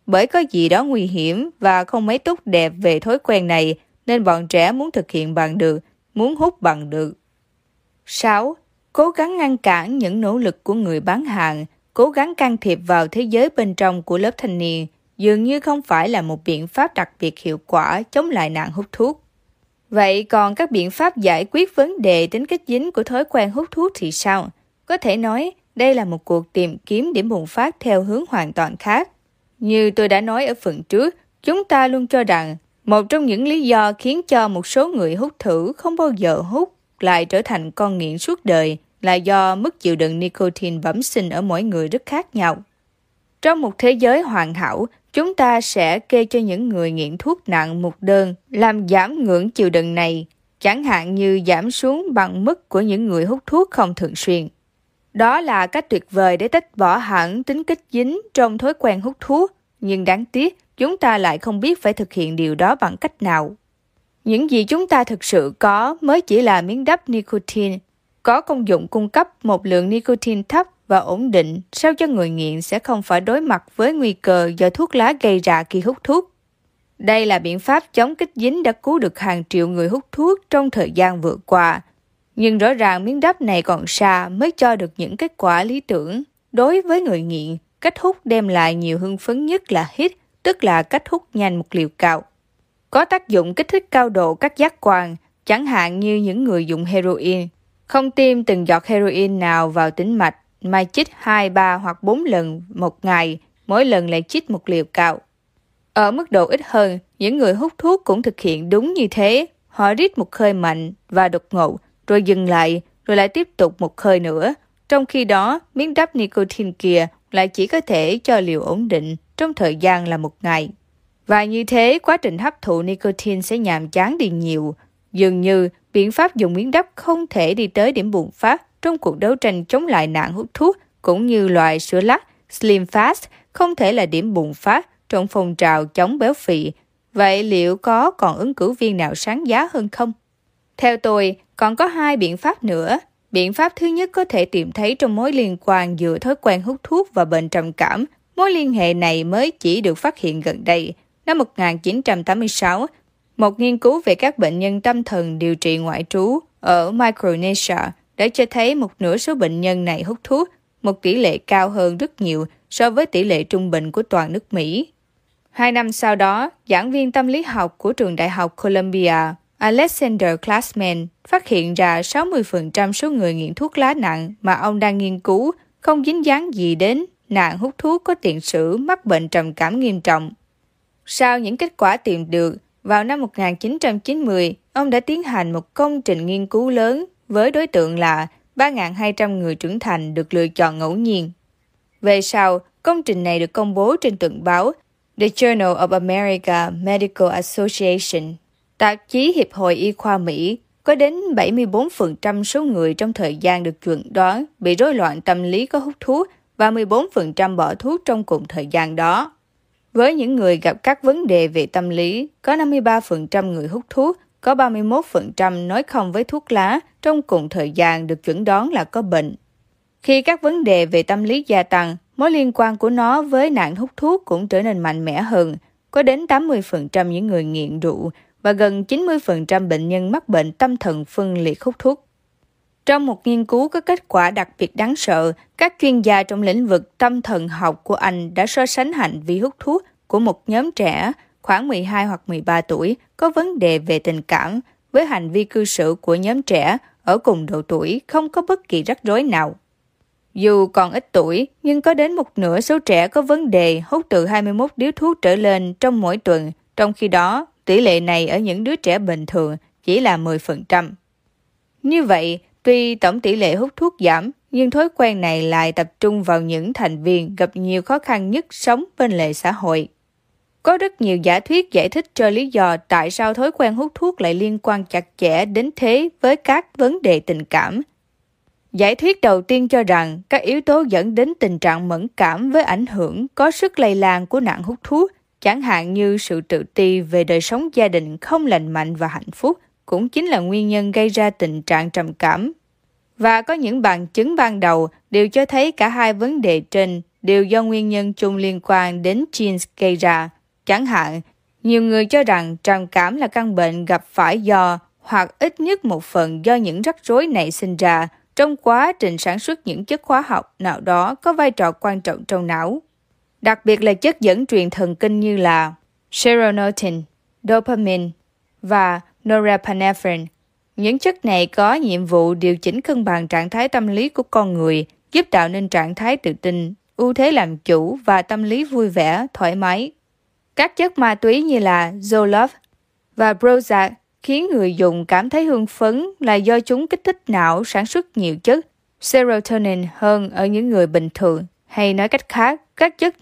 bởi có gì đó nguy hiểm và không mấy tốt đẹp về thói quen này nên bọn trẻ muốn thực hiện bằng được, muốn hút bằng được. sáu. Cố gắng ngăn cản những nỗ lực của người bán hàng, cố gắng can thiệp vào thế giới bên trong của lớp thanh niên, dường như không phải là một biện pháp đặc biệt hiệu quả chống lại nạn hút thuốc. Vậy còn các biện pháp giải quyết vấn đề tính cách dính của thói quen hút thuốc thì sao? Có thể nói, đây là một cuộc tìm kiếm điểm bùng phát theo hướng hoàn toàn khác. Như tôi đã nói ở phần trước, chúng ta luôn cho rằng một trong những lý do khiến cho một số người hút thử không bao giờ hút lại trở thành con nghiện suốt đời là do mức chịu đựng nicotine bẩm sinh ở mỗi người rất khác nhau. Trong một thế giới hoàn hảo, chúng ta sẽ kê cho những người nghiện thuốc nặng một đơn làm giảm ngưỡng chịu đựng này, chẳng hạn như giảm xuống bằng mức của những người hút thuốc không thường xuyên. Đó là cách tuyệt vời để tách bỏ hẳn tính cách dính trong thói quen hút thuốc, nhưng đáng tiếc, chúng ta lại không biết phải thực hiện điều đó bằng cách nào. Những gì chúng ta thực sự có mới chỉ là miếng đắp nicotine, có công dụng cung cấp một lượng nicotine thấp và ổn định sao cho người nghiện sẽ không phải đối mặt với nguy cơ do thuốc lá gây ra khi hút thuốc. Đây là biện pháp chống kích dính đã cứu được hàng triệu người hút thuốc trong thời gian vừa qua. Nhưng rõ ràng miếng đắp này còn xa mới cho được những kết quả lý tưởng. Đối với người nghiện, cách hút đem lại nhiều hưng phấn nhất là hít, tức là cách hút nhanh một liều cao. Có tác dụng kích thích cao độ các giác quan, chẳng hạn như những người dùng heroin. Không tiêm từng giọt heroin nào vào tĩnh mạch, mà chích hai, ba hoặc bốn lần một ngày, mỗi lần lại chích một liều cao. Ở mức độ ít hơn, những người hút thuốc cũng thực hiện đúng như thế. Họ rít một hơi mạnh và đột ngột, rồi dừng lại, rồi lại tiếp tục một hơi nữa. Trong khi đó, miếng đắp nicotine kia lại chỉ có thể cho liều ổn định trong thời gian là một ngày. Và như thế, quá trình hấp thụ nicotine sẽ nhàm chán đi nhiều. Dường như, biện pháp dùng miếng đắp không thể đi tới điểm bùng phát trong cuộc đấu tranh chống lại nạn hút thuốc, cũng như loại sữa lắc Slim Fast không thể là điểm bùng phát trong phong trào chống béo phì. Vậy liệu có còn ứng cử viên nào sáng giá hơn không? Theo tôi, còn có hai biện pháp nữa. Biện pháp thứ nhất có thể tìm thấy trong mối liên quan giữa thói quen hút thuốc và bệnh trầm cảm. Mối liên hệ này mới chỉ được phát hiện gần đây. Năm một nghìn chín trăm tám mươi sáu, một nghiên cứu về các bệnh nhân tâm thần điều trị ngoại trú ở Micronesia đã cho thấy một nửa số bệnh nhân này hút thuốc, một tỷ lệ cao hơn rất nhiều so với tỷ lệ trung bình của toàn nước Mỹ. Hai năm sau đó, giảng viên tâm lý học của trường đại học Columbia, Alexander Klassman, phát hiện ra sáu mươi phần trăm số người nghiện thuốc lá nặng mà ông đang nghiên cứu không dính dáng gì đến nạn hút thuốc có tiền sử mắc bệnh trầm cảm nghiêm trọng. Sau những kết quả tìm được, vào năm một nghìn chín trăm chín mươi, ông đã tiến hành một công trình nghiên cứu lớn với đối tượng là ba nghìn hai trăm người trưởng thành được lựa chọn ngẫu nhiên. Về sau, công trình này được công bố trên tuần báo The Journal of American Medical Association, tạp chí Hiệp hội Y khoa Mỹ. Có đến bảy mươi bốn phần trăm số người trong thời gian được chẩn đoán bị rối loạn tâm lý có hút thuốc và mười bốn phần trăm bỏ thuốc trong cùng thời gian đó. Với những người gặp các vấn đề về tâm lý, có năm mươi ba phần trăm người hút thuốc, có ba mươi mốt phần trăm nói không với thuốc lá trong cùng thời gian được chẩn đoán là có bệnh. Khi các vấn đề về tâm lý gia tăng, mối liên quan của nó với nạn hút thuốc cũng trở nên mạnh mẽ hơn. Có đến tám mươi phần trăm những người nghiện rượu và gần chín mươi phần trăm bệnh nhân mắc bệnh tâm thần phân liệt hút thuốc. Trong một nghiên cứu có kết quả đặc biệt đáng sợ, các chuyên gia trong lĩnh vực tâm thần học của Anh đã so sánh hành vi hút thuốc của một nhóm trẻ khoảng mười hai hoặc mười ba tuổi có vấn đề về tình cảm với hành vi cư xử của nhóm trẻ ở cùng độ tuổi không có bất kỳ rắc rối nào. Dù còn ít tuổi, nhưng có đến một nửa số trẻ có vấn đề hút từ hai mươi mốt điếu thuốc trở lên trong mỗi tuần, trong khi đó tỷ lệ này ở những đứa trẻ bình thường chỉ là mười phần trăm. Như vậy, tuy tổng tỷ lệ hút thuốc giảm, nhưng thói quen này lại tập trung vào những thành viên gặp nhiều khó khăn nhất sống bên lề xã hội. Có rất nhiều giả thuyết giải thích cho lý do tại sao thói quen hút thuốc lại liên quan chặt chẽ đến thế với các vấn đề tình cảm. Giải thuyết đầu tiên cho rằng các yếu tố dẫn đến tình trạng mẫn cảm với ảnh hưởng có sức lây lan của nạn hút thuốc, chẳng hạn như sự tự ti về đời sống gia đình không lành mạnh và hạnh phúc, cũng chính là nguyên nhân gây ra tình trạng trầm cảm. Và có những bằng chứng ban đầu đều cho thấy cả hai vấn đề trên đều do nguyên nhân chung liên quan đến genes gây ra. Chẳng hạn, nhiều người cho rằng trầm cảm là căn bệnh gặp phải do hoặc ít nhất một phần do những rắc rối nảy sinh ra trong quá trình sản xuất những chất hóa học nào đó có vai trò quan trọng trong não. Đặc biệt là chất dẫn truyền thần kinh như là serotonin, dopamine và norepinephrine. Những chất này có nhiệm vụ điều chỉnh cân bằng trạng thái tâm lý của con người, giúp tạo nên trạng thái tự tin, ưu thế làm chủ và tâm lý vui vẻ, thoải mái. Các chất ma túy như là Zoloft và Prozac khiến người dùng cảm thấy hưng phấn là do chúng kích thích não sản xuất nhiều chất serotonin hơn ở những người bình thường. Hay nói cách khác, các chất